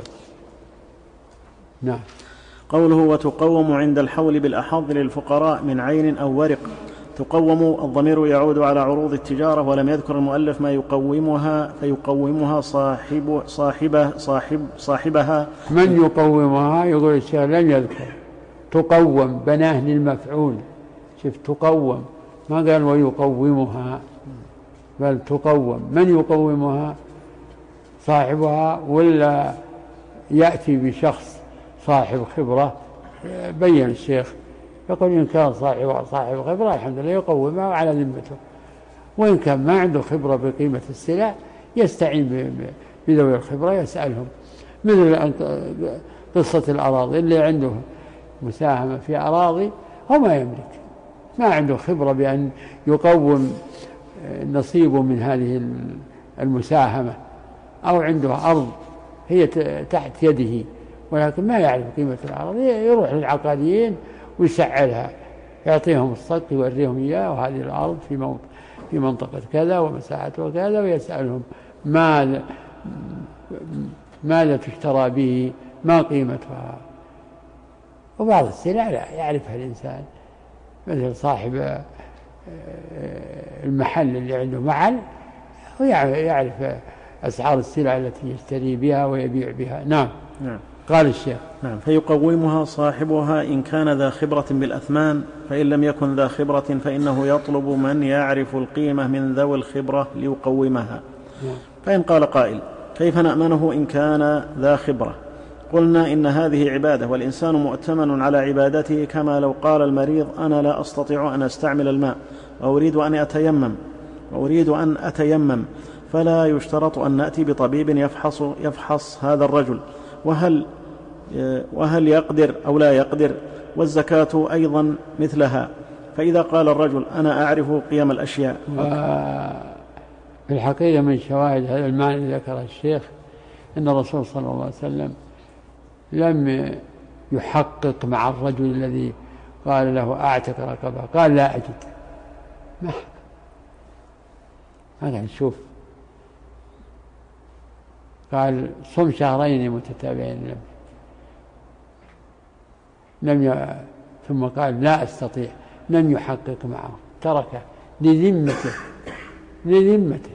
نعم. قوله وتقوم عند الحول بالأحظ للفقراء من عين أو ورق. تقوم الضمير يعود على عروض التجارة، ولم يذكر المؤلف ما يقومها، فيقومها صاحب صاحبه صاحب صاحبها. من يقومها؟ يقول الشيخ لم يذكر. تقوم بناه للمفعول، شوف تقوم ما قال ويقومها، بل تقوم. من يقومها؟ صاحبها، ولا يأتي بشخص صاحب خبرة؟ بين الشيخ يقول إن كان صاحب صاحب خبرة الحمد لله يقومها على ذمته، وإن كان ما عنده خبرة بقيمة السلع يستعين بذوي الخبرة يسألهم. مثل قصة الأراضي، اللي عنده مساهمة في أراضي هو ما يملك، ما عنده خبرة بأن يقوم نصيبه من هذه المساهمة، أو عنده أرض هي تحت يده ولكن ما يعرف قيمة الأرض، يروح للعقاريين ويسعرها، يعطيهم الصك يوريهم إياه وهذه الأرض في في منطقة كذا ومساحتها كذا، ويسألهم ماذا ماذا تشترى به، ما قيمتها. وبعض السلع لا يعرفها الإنسان، مثل صاحب المحل اللي عنده محل ويعرف أسعار السلع التي يشتري بها ويبيع بها. نعم. نعم. قال الشيخ. نعم. فيقومها صاحبها إن كان ذا خبرة بالأثمان، فإن لم يكن ذا خبرة فإنه يطلب من يعرف القيمة من ذوي الخبرة ليقومها. نعم. فإن قال قائل: كيف نأمنه إن كان ذا خبرة؟ قلنا: إن هذه عبادة، والإنسان مؤتمن على عبادته، كما لو قال المريض: أنا لا أستطيع أن أستعمل الماء وأريد أن أتيمم وأريد أن أتيمم فلا يشترط أن نأتي بطبيب يفحص, يفحص هذا الرجل وهل, وهل يقدر أو لا يقدر. والزكاة أيضا مثلها. فإذا قال الرجل: أنا أعرف قيم الأشياء. في الحقيقة من شواهد هذا المعنى ذكر الشيخ أن الرسول صلى الله عليه وسلم لم يحقق مع الرجل الذي قال له: أعتق رقبة، قال: لا أجد. ما هذا نشوف. قال: صم شهرين متتابعين، لم لم ي... ثم قال: لا أستطيع، لم يحقق معه، تركه لذمته لذمته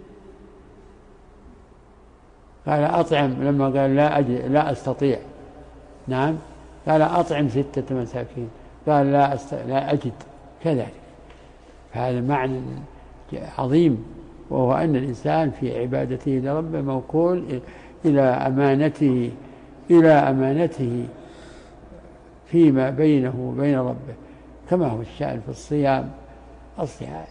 قال: أطعم، لما قال: لا أجد لا أستطيع، نعم، قال: أطعم ستة مساكين، قال: لا, أست... لا أجد، كذلك. هذا معنى عظيم، وهو أن الإنسان في عبادته لربه موكول إلى أمانته إلى أمانته فيما بينه وبين ربه، كما هو الشأن في الصيام الصيام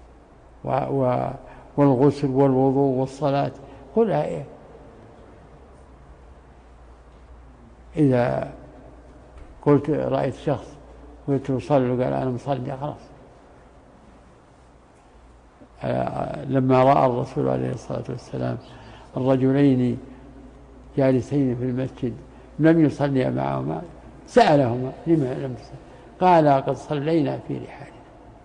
والغسل والوضوء والصلاة كلها إيه؟ إذا قلت رأيت شخص قلت له صلي، قال: أنا مصلي، خلاص. لما رأى الرسول عليه الصلاة والسلام الرجلين جالسين في المسجد لم يصلي معهما سألهما: لما لم تصلي؟ قال: قد صلينا في رحالنا.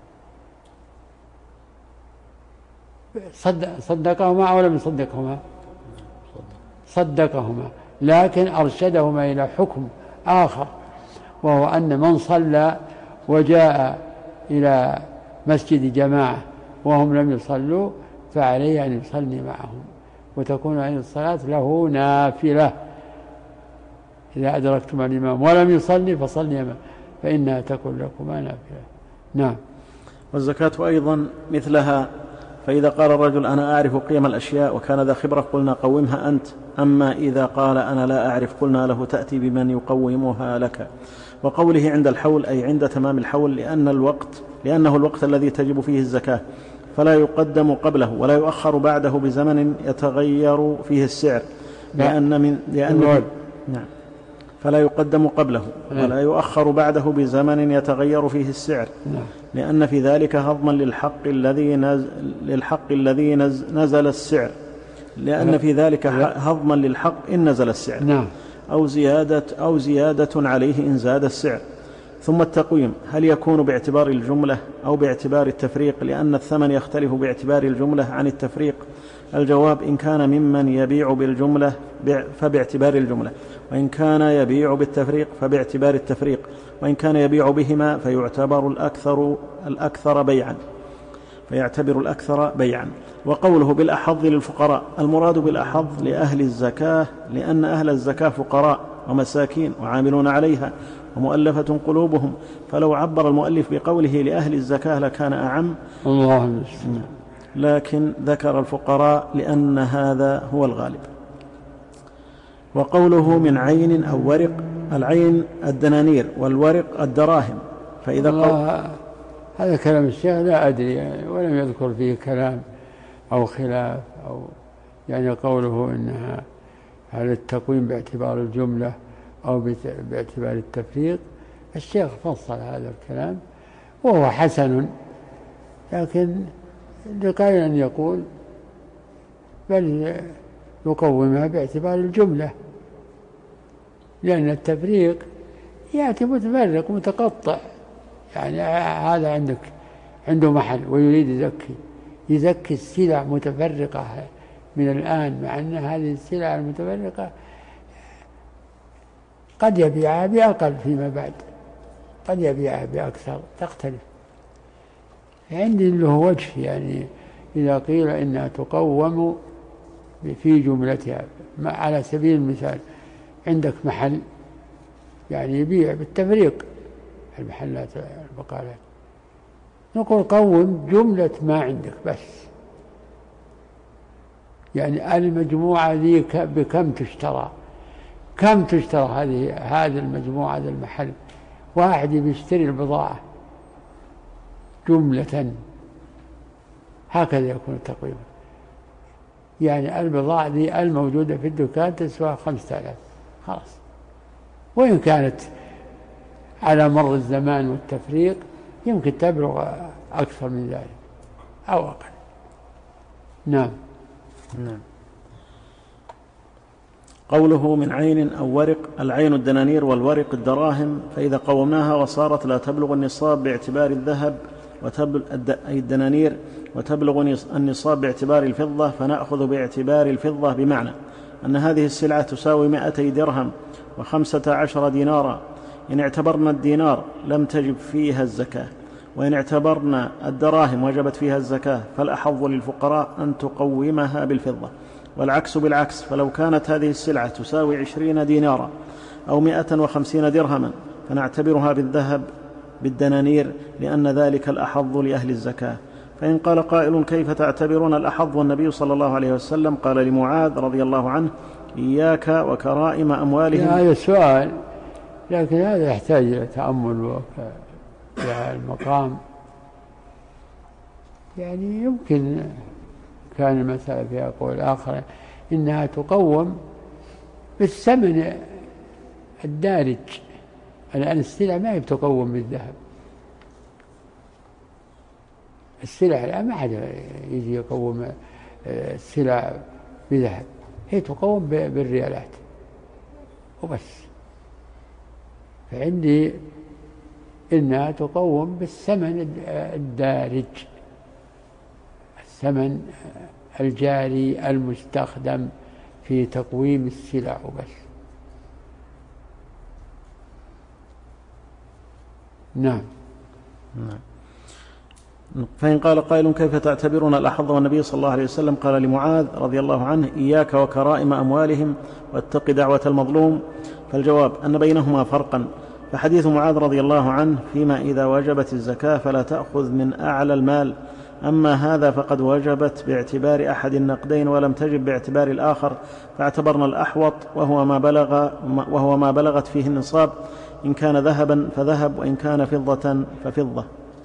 صدق صدقهما أو لم يصدقهما؟ صدقهما، لكن أرشدهما إلى حكم آخر، وهو أن من صلى وجاء إلى مسجد جماعة وهم لم يصلوا فعليه أن يصلي معهم، وتكون عند الصلاة له نافلة. إذا أدركتم الإمام ولم يصلي فصلي معه فإنها تكون لكما نافلة. نعم. والزكاة أيضا مثلها. فإذا قال الرجل: أنا أعرف قيم الأشياء، وكان ذا خبرة، قلنا: قومها أنت. أما إذا قال: أنا لا أعرف، قلنا له: تأتي بمن يقومها لك. وقوله عند الحول أي عند تمام الحول، لأن الوقت لأنه الوقت الذي تجب فيه الزكاة، فلا يقدم قبله ولا يؤخر بعده بزمن يتغير فيه السعر، لأن من لأن نعم فلا يقدم قبله ولا يؤخر بعده بزمن يتغير فيه السعر، لأن في ذلك هضما للحق الذي نزل للحق الذي نزل السعر لأن في ذلك هضما للحق إن نزل السعر، أو زيادة أو زيادة عليه إن زاد السعر. ثم التقويم هل يكون باعتبار الجملة أو باعتبار التفريق؟ لأن الثمن يختلف باعتبار الجملة عن التفريق. الجواب: إن كان ممن يبيع بالجملة فباعتبار الجملة، وإن كان يبيع بالتفريق فباعتبار التفريق، وإن كان يبيع بهما فيعتبر الأكثر الأكثر بيعا فيعتبر الأكثر بيعا. وقوله بالأحظ للفقراء، المراد بالأحظ لأهل الزكاة، لأن أهل الزكاة فقراء ومساكين وعاملون عليها ومؤلفة قلوبهم، فلو عبر المؤلف بقوله لأهل الزكاة لكان أعم، الله، لكن ذكر الفقراء لأن هذا هو الغالب. وقوله من عين أو ورق، العين الدنانير والورق الدراهم. فإذا قول هذا كلام الشيخ لا أدري يعني، ولم يذكر فيه كلام أو خلاف، أو يعني قوله إنها هل التقويم باعتبار الجملة أو باعتبار التفريق، الشيخ فصل هذا الكلام وهو حسن، لكن لقائل أن يقول بل يقومها باعتبار الجملة، لأن التفريق يأتي متفرق متقطع، يعني هذا عندك عنده محل ويريد يزكي يزكي السلع متفرقة من الآن، مع أن هذه السلع المتفرقة قد يبيعها بأقل فيما بعد، قد يبيعها بأكثر، تختلف. عندي له وجه، يعني إذا قيل إنها تقوم في جملتها على سبيل المثال، عندك محل يعني يبيع بالتفريق المحلات البقالات، نقول قوم جملة ما عندك بس، يعني المجموعة ذي بكم تشترى، كم تشترى هذه هذه المجموعة هذا المحل، واحد بيشتري البضاعة جملة، هكذا يكون التقويم. يعني البضاعة ذي الموجودة في الدكان تسوى خمسة آلاف خلاص، وإن كانت على مر الزمان والتفريق يمكن تبلغ أكثر من ذلك أو أقل. نعم. نعم. قوله من عين أو ورق، العين الدنانير والورق الدراهم، فإذا قومناها وصارت لا تبلغ النصاب باعتبار الذهب وتبلغ أي الدنانير وتبلغ النصاب باعتبار الفضة، فنأخذ باعتبار الفضة، بمعنى أن هذه السلعة تساوي مائتي درهم وخمسة عشر دينارا. إن اعتبرنا الدينار لم تجب فيها الزكاة، وإن اعتبرنا الدراهم وجبت فيها الزكاة، فالأحظ للفقراء أن تقومها بالفضة، والعكس بالعكس. فلو كانت هذه السلعة تساوي عشرين دينارا أو مائة وخمسين درهما فنعتبرها بالذهب بالدنانير، لأن ذلك الأحظ لأهل الزكاة. فإن قال قائل كيف تعتبرون الأحظ والنبي صلى الله عليه وسلم قال لمعاذ رضي الله عنه إياك وكرائم أموالهم؟ هذا السؤال، لكن هذا يحتاج إلى تأمل في المقام. يعني يمكن كان المسألة فيها قول آخر إنها تقوم بالثمن الدارج، الآن السلع ما هي تقوم بالذهب، السلع الآن ما حد يجي يقوم السلع بذهب، هي تقوم بالريالات وبس. فعندي إنها تقوم بالثمن الدارج، الثمن الجاري المستخدم في تقويم السلع وبس. نعم. نعم. فإن قال قائل كيف تعتبرون الأحظ والنبي صلى الله عليه وسلم قال لمعاذ رضي الله عنه إياك وكرائم أموالهم واتق دعوة المظلوم؟ فالجواب أن بينهما فرقا، فحديث معاذ رضي الله عنه فيما إذا وجبت الزكاة فلا تأخذ من أعلى المال، أما هذا فقد وجبت باعتبار أحد النقدين ولم تجب باعتبار الآخر، فاعتبرنا الأحوط وهو ما بلغ وهو ما بلغت فيه النصاب، إن كان ذهبا فذهب وإن كان فضة ففضة.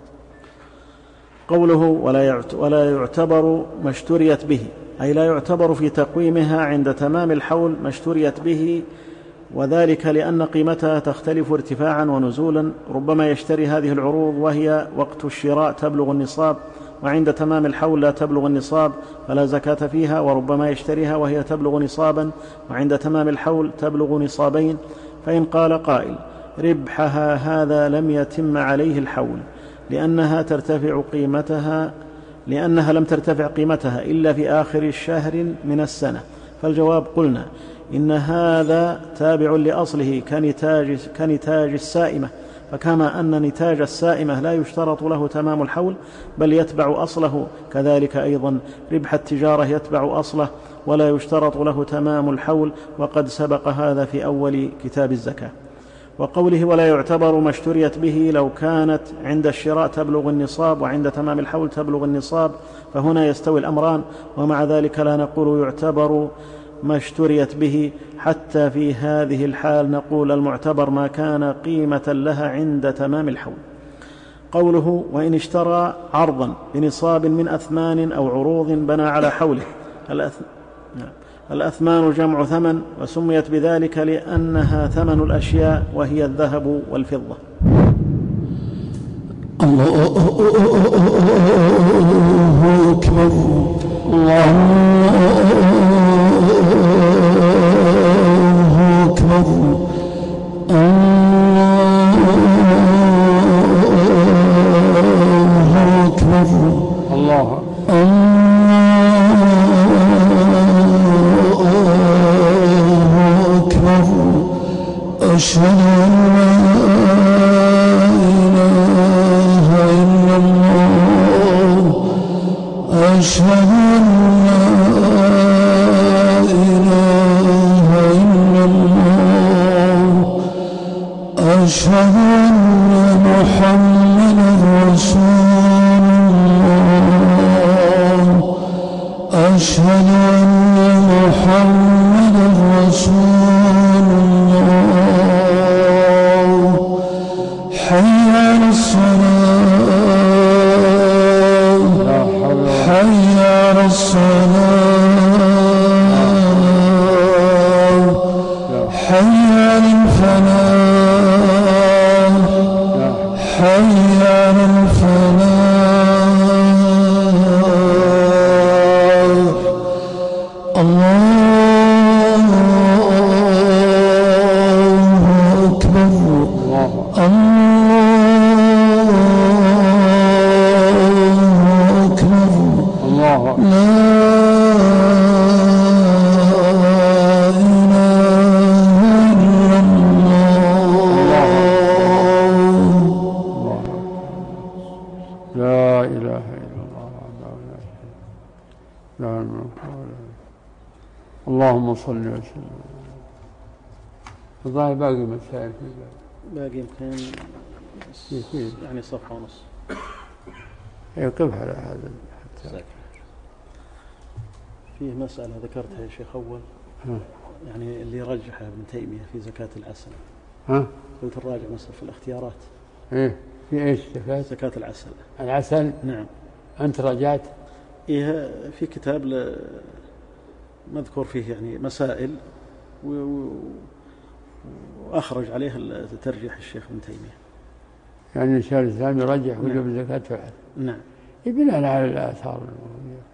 قوله ولا يعتبر ما اشتريت به، أي لا يعتبر في تقويمها عند تمام الحول ما اشتريت به، وذلك لأن قيمتها تختلف ارتفاعا ونزولا، ربما يشتري هذه العروض وهي وقت الشراء تبلغ النصاب وعند تمام الحول لا تبلغ النصاب فلا زكاة فيها، وربما يشتريها وهي تبلغ نصابا وعند تمام الحول تبلغ نصابين. فإن قال قائل ربحها هذا لم يتم عليه الحول لأنها ترتفع قيمتها لأنها لم ترتفع قيمتها إلا في آخر الشهر من السنة، فالجواب قلنا إن هذا تابع لأصله كنتاج, كنتاج السائمة، فكما أن نتاج السائمة لا يشترط له تمام الحول بل يتبع أصله، كذلك أيضا ربح التجارة يتبع أصله ولا يشترط له تمام الحول، وقد سبق هذا في أول كتاب الزكاة. وقوله ولا يعتبر ما اشتريت به، لو كانت عند الشراء تبلغ النصاب وعند تمام الحول تبلغ النصاب فهنا يستوي الأمران، ومع ذلك لا نقول يعتبر ما اشتريت به، حتى في هذه الحال نقول المعتبر ما كان قيمة لها عند تمام الحول. قوله وإن اشترى عرضا بنصاب من أثمان أو عروض بنى على حوله، الأثمان جمع ثمن، وسميت بذلك لأنها ثمن الأشياء وهي الذهب والفضة. الله أكبر، الله أكبر، الله أكبر، الله أكبر، أشهد أن لا إله إلا الله، أشهد أن لا إله إلا الله. أشهد أن محمدا رسول الله أشهد أن محمدا رسول الله حي على الصلاة حي على الصلاة حي على الفلاح حي على الفلاح الله أكبر الله أكبر الله لا اللهم صل وسلم. والله باقي مسائل في باقي يمكن يعني صفحة ونص يقف على هذا حتى فيه مسألة ذكرتها يا شيخ أول ها. يعني اللي رجحها ابن تيمية في زكاة العسل ها قلت الراجع مثلا في الاختيارات ايه في ايش زكاة زكاة العسل العسل نعم أنت رجعت إيه في كتاب ل... مذكور فيه يعني مسائل و... وأخرج عليه ترجيح الشيخ ابن تيمية يعني الشيخ الإسلام يرجح وجوب الزكاة في العسل نعم بناء على الآثار الموجودة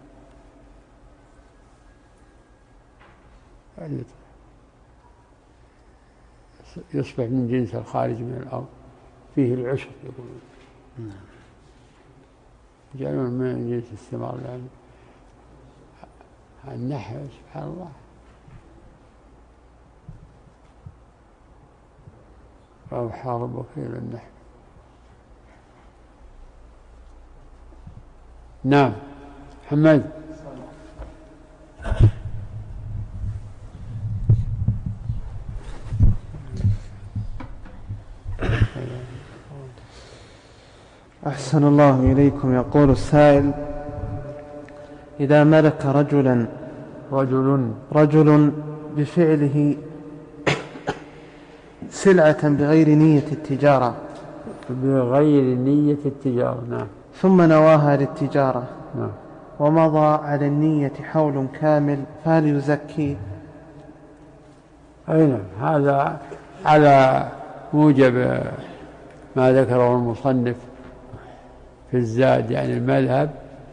يصبح من جنس الخارج من الأرض فيه العشر يقولون نعم يجعلون من جنس الثمار يعني النحو سبحان الله وأوحى ربك إلى النحل. نعم محمد. أحسن الله إليكم. يقول السائل: إذا ملك رجلا رجل رجل بفعله سلعة بغير نية التجارة بغير نية التجارة نعم ثم نواها للتجارة نعم ومضى على النية حول كامل فهل يزكي؟ أي نعم، هذا على موجب ما ذكره المصنف في الزاد يعني المذهب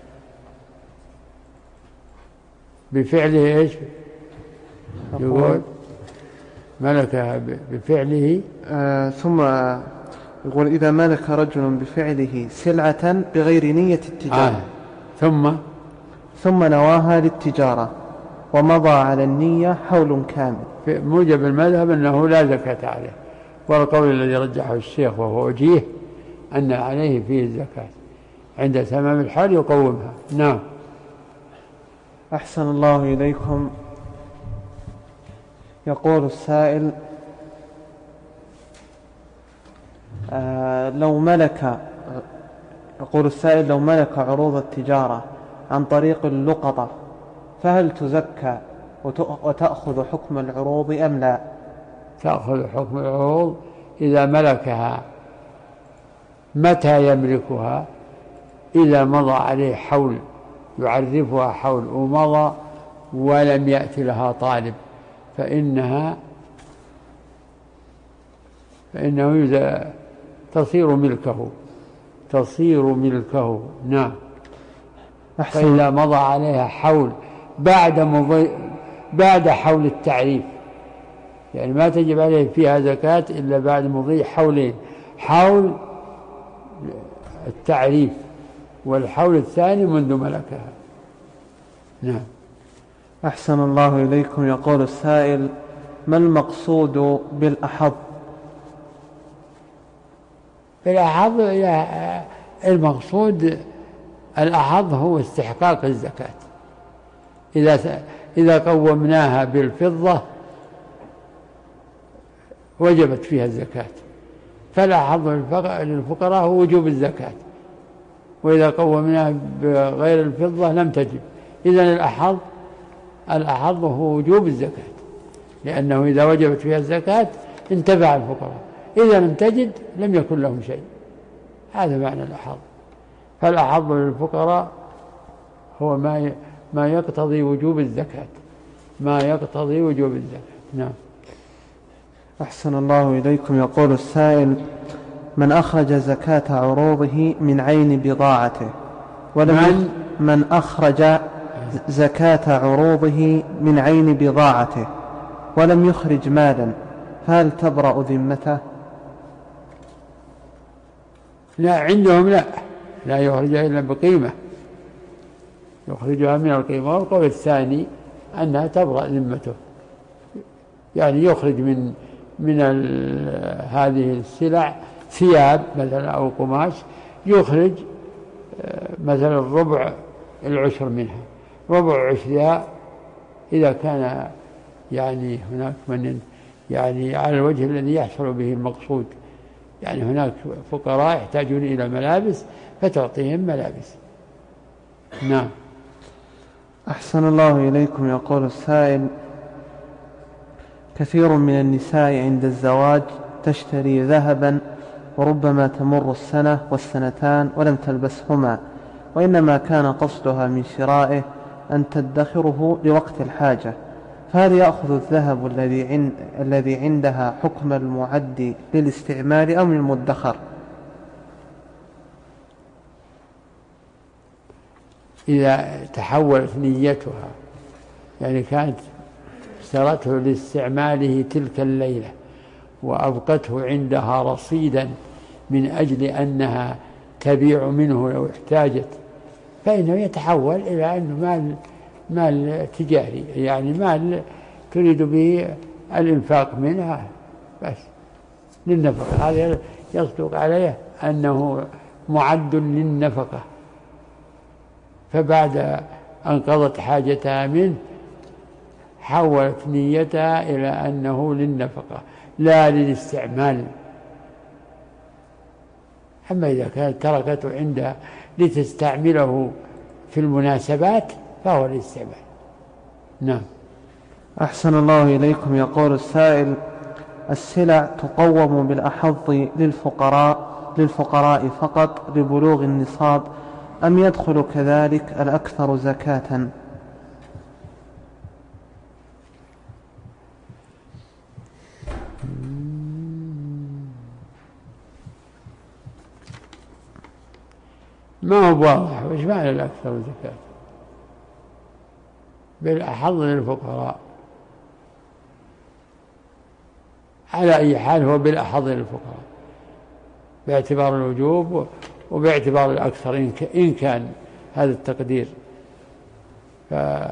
بفعله إيش يقول ملكها بفعله آه ثم يقول إذا ملك رجل بفعله سلعة بغير نية التجارة آه. ثم ثم نواها للتجارة ومضى على النية حول كامل في موجب المذهب أنه لا زكاة عليه، والقول الذي رجحه الشيخ وهو وجيه أن عليه فيه الزكاة عند تمام الحال يقومها. نعم. أحسن الله إليكم. يقول السائل: آه لو ملك يقول السائل لو ملك عروض التجارة عن طريق اللقطة فهل تزكى وتأخذ حكم العروض أم لا؟ تأخذ حكم العروض إذا ملكها. متى يملكها؟ إذا مضى عليه حول يعرفها حول ومضى ولم يأتي لها طالب فإنها فإنه تصير ملكه تصير ملكه. نعم. فإذا مضى عليها حول بعد مضي بعد حول التعريف، يعني ما تجب عليه فيها زكاة إلا بعد مضي حولين، حول التعريف والحول الثاني منذ ملكها. نعم. أحسن الله إليكم. يقول السائل: ما المقصود بالأحظ؟ الأحظ المقصود الأحظ هو استحقاق الزكاة. إذا إذا قومناها بالفضة وجبت فيها الزكاة، فالأحظ للفقراء هو وجوب الزكاة، وإذا قومناها بغير الفضة لم تجب. إذن الأحظ الأحظ هو وجوب الزكاة، لأنه إذا وجبت فيها الزكاة انتفع الفقراء، إذا لم تجد لم يكن لهم شيء. هذا معنى الأحظ. فالأحظ للفقراء هو ما ما يقتضي وجوب الزكاة، ما يقتضي وجوب الزكاة. نعم. أحسن الله إليكم. يقول السائل: من أخرج زكاة عروضه من عين بضاعته ولم من, من أخرج زكاة عروضه من عين بضاعته ولم يخرج مالا، فهل تبرأ ذمته؟ لا، عندهم لا لا يخرجها إلا بقيمة، يخرجها من القيمة. والقول الثاني أنها تبرأ ذمته، يعني يخرج من من هذه السلع ثياب مثلا أو قماش، يخرج مثلا ربع العشر منها، ربع عشرها إذا كان يعني هناك من يعني على الوجه الذي يحصل به المقصود، يعني هناك فقراء يحتاجون إلى ملابس فتعطيهم ملابس. نعم. أحسن الله إليكم. يقول السائل: كثير من النساء عند الزواج تشتري ذهبا وربما تمر السنة والسنتان ولم تلبسهما، وإنما كان قصدها من شرائه أن تدخره لوقت الحاجة، فهل يأخذ الذهب الذي عند الذي عندها حكم المعد للاستعمال أم المدخر؟ إذا تحولت نيتها، يعني كانت اشترته لاستعماله تلك الليلة وأبقته عندها رصيدا من أجل أنها تبيع منه لو احتاجت، فإنه يتحول إلى أنه مال مال تجاري، يعني مال تريد به الإنفاق منها بس للنفقة. هذا يصدق عليه أنه معد للنفقة، فبعد أن قضت حاجتها منه حولت نيتها إلى أنه للنفقة لا للاستعمال. أما إذا كانت تركته عندها لتستعمله في المناسبات فهو للاستعمال. نعم. أحسن الله إليكم. يقول السائل: السلع تقوم بالأحظ للفقراء للفقراء فقط لبلوغ النصاب، أم يدخل كذلك الأكثر زكاة؟ ما هو واضح وش معنى الأكثر زكاة؟ بالأحظ للفقراء، على أي حال هو بالأحظ للفقراء باعتبار الوجوب وباعتبار الأكثر إن كان هذا التقدير. ف...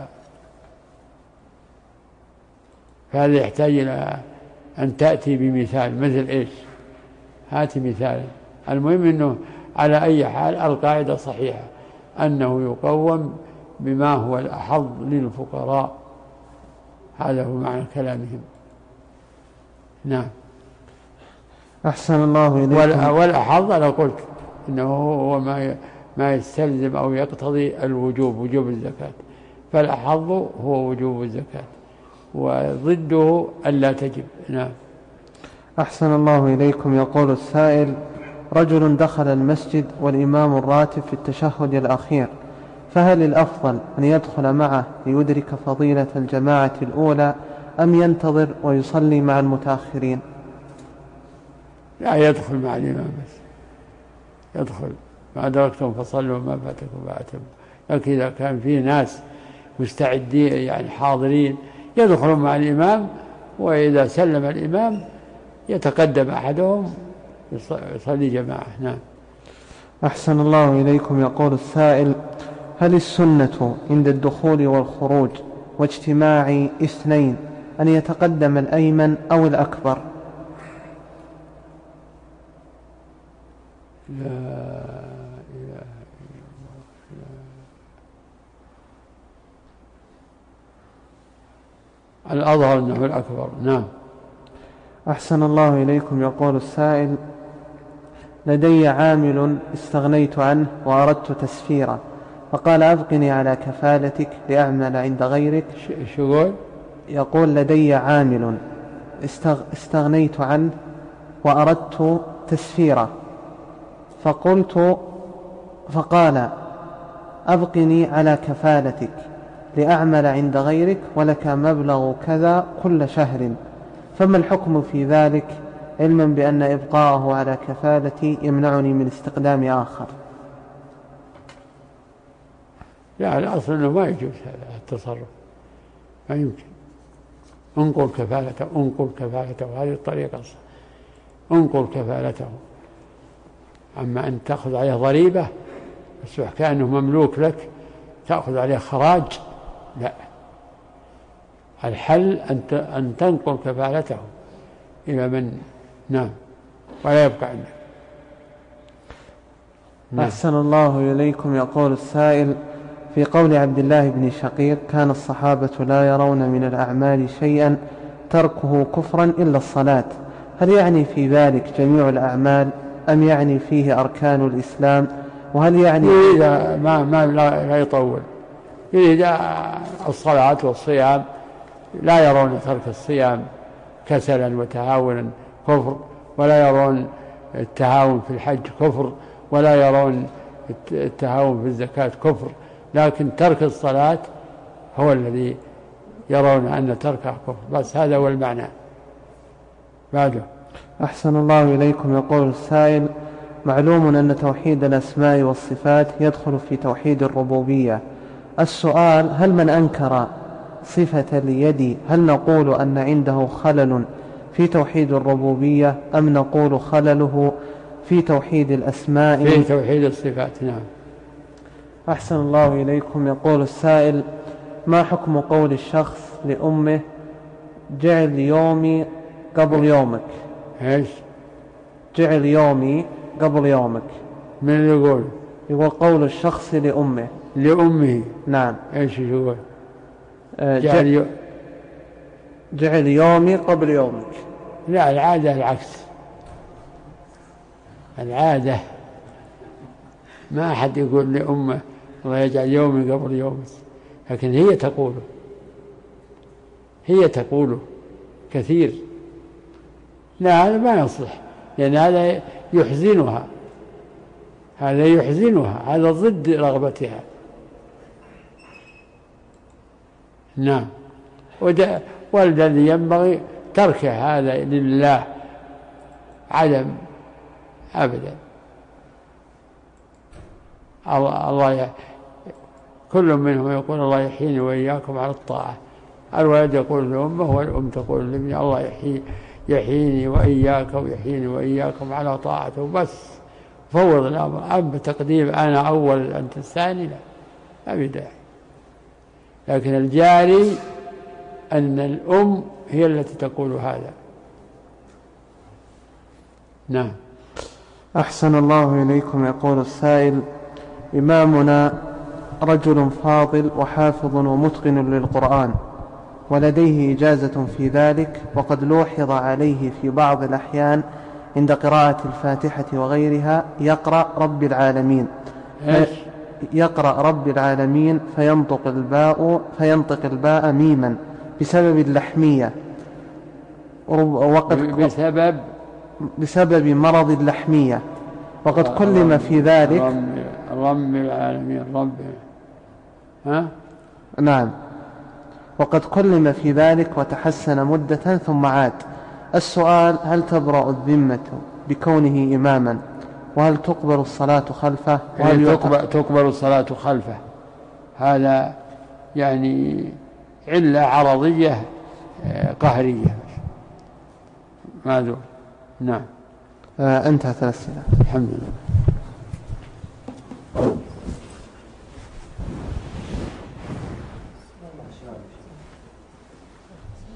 فهذا يحتاج إلى أن تأتي بمثال. مثل إيش؟ هاتي مثال. المهم أنه على أي حال القاعدة صحيحة أنه يقوم بما هو الأحظ للفقراء، هذا هو معنى كلامهم. نعم. أحسن الله إليكم. والأحظ أنا قلت إنه هو ما ما يستلزم أو يقتضي الوجوب، وجوب الزكاة، فالأحظ هو وجوب الزكاة وضده ألا تجب. نعم. أحسن الله إليكم. يقول السائل: رجل دخل المسجد والإمام الراتب في التشهد الأخير، فهل الأفضل أن يدخل معه ليدرك فضيلة الجماعة الأولى أم ينتظر ويصلي مع المتأخرين؟ لا، يدخل مع الإمام بس، يدخل ما أدركتم فصلوا ما فاتكم فأتموا. لكن إذا كان فيه ناس مستعدين يعني حاضرين يدخلون مع الإمام، وإذا سلم الإمام يتقدم أحدهم يصلي جماعة. نعم. أحسن الله إليكم. يقول السائل: هل السنة عند الدخول والخروج واجتماع اثنين أن يتقدم الأيمن أو الأكبر؟ لا إله إلا الله. الأظهر أنه الأكبر. نعم. أحسن الله إليكم. يقول السائل: لدي عامل استغنيت عنه وأردت تسفيره، فقال أبقني على كفالتك لأعمل عند غيرك. شو يقول؟ يقول لدي عامل استغنيت عنه وأردت تسفيره، فقلت فقال أبقني على كفالتك لأعمل عند غيرك ولك مبلغ كذا كل شهر، فما الحكم في ذلك، علما بأن إبقاءه على كفالتي يمنعني من استقدام آخر؟ لا، الأصل أنه ما يجوز هذا التصرف، ما يمكن. انقل كفالته، انقل كفالته، هذه الطريقة الصح. انقل كفالته. أما أن تأخذ عليه ضريبة يصبح كأنه مملوك لك تأخذ عليه خراج، لا. الحل أن تنقل كفالته إلى من نعم ولا يبقى عندك. نعم. أحسن الله إليكم. يقول السائل: في قول عبد الله بن شقيق: كان الصحابة لا يرون من الأعمال شيئا تركه كفرا إلا الصلاة، هل يعني في ذلك جميع الأعمال أم يعني فيه أركان الإسلام؟ وهل يعني إذا ما, ما لا, لا يطول إذا الصلاة والصيام لا يرون ترك الصيام كسلا وتهاونا كفر، ولا يرون التهاون في الحج كفر، ولا يرون التهاون في الزكاة كفر، لكن ترك الصلاة هو الذي يرون أن تركه كفر، بس هذا هو المعنى. بعده. أحسن الله إليكم. يقول السائل: معلوم أن توحيد الأسماء والصفات يدخل في توحيد الربوبية. السؤال: هل من أنكر صفة اليد هل نقول أن عنده خلل في توحيد الربوبية أم نقول خلله في توحيد الأسماء؟ في توحيد الصفات. نعم. أحسن الله إليكم. يقول السائل: ما حكم قول الشخص لأمه: جعل يومي قبل يومك؟ ايش؟ جعل يومي قبل يومك. من اللي يقول؟ يقول قول الشخص لأمه. لأمه. نعم. ايش يقول؟ آه جعل, يو... جعل يومي قبل يومك. لا، العادة العكس. العادة ما أحد يقول لأمه الله يجعل يومي قبل يومك، لكن هي تقوله، هي تقوله كثير. لا، هذا ما يصلح، لأن هذا يحزنها، هذا يحزنها، هذا ضد رغبتها. نعم. والذي ينبغي ترك هذا لله عدم أبدا. الله كل منهم يقول الله يحييني وإياكم على الطاعة. الولد يقول لأمه والأم تقول لابنها الله يحيي يحييني وإياك ويحييني وإياكم على طاعته، بس فوض الأمر. أما تقديم أنا أول أنت الثاني لا، ما في داعي. لكن الجاري أن الأم هي التي تقول هذا. نعم. أحسن الله إليكم. يقول السائل: إمامنا رجل فاضل وحافظ ومتقن للقرآن ولديه إجازة في ذلك، وقد لوحظ عليه في بعض الأحيان عند قراءة الفاتحة وغيرها يقرأ رب العالمين يقرأ رب العالمين فينطق الباء فينطق الباء ميما بسبب اللحمية، وقد بسبب بسبب مرض اللحمية، وقد كلم في ذلك رب العالمين رب ها نعم وقد كلم في ذلك وتحسن مدة ثم عاد. السؤال: هل تبرأ الذمة بكونه إماما؟ وهل تقبل الصلاة خلفه؟ وهل تقبل, تقبل الصلاة خلفه؟ هذا يعني علة عرضية قهرية. ماذا؟ نعم. آه انتهت الأسئلة. الحمد لله.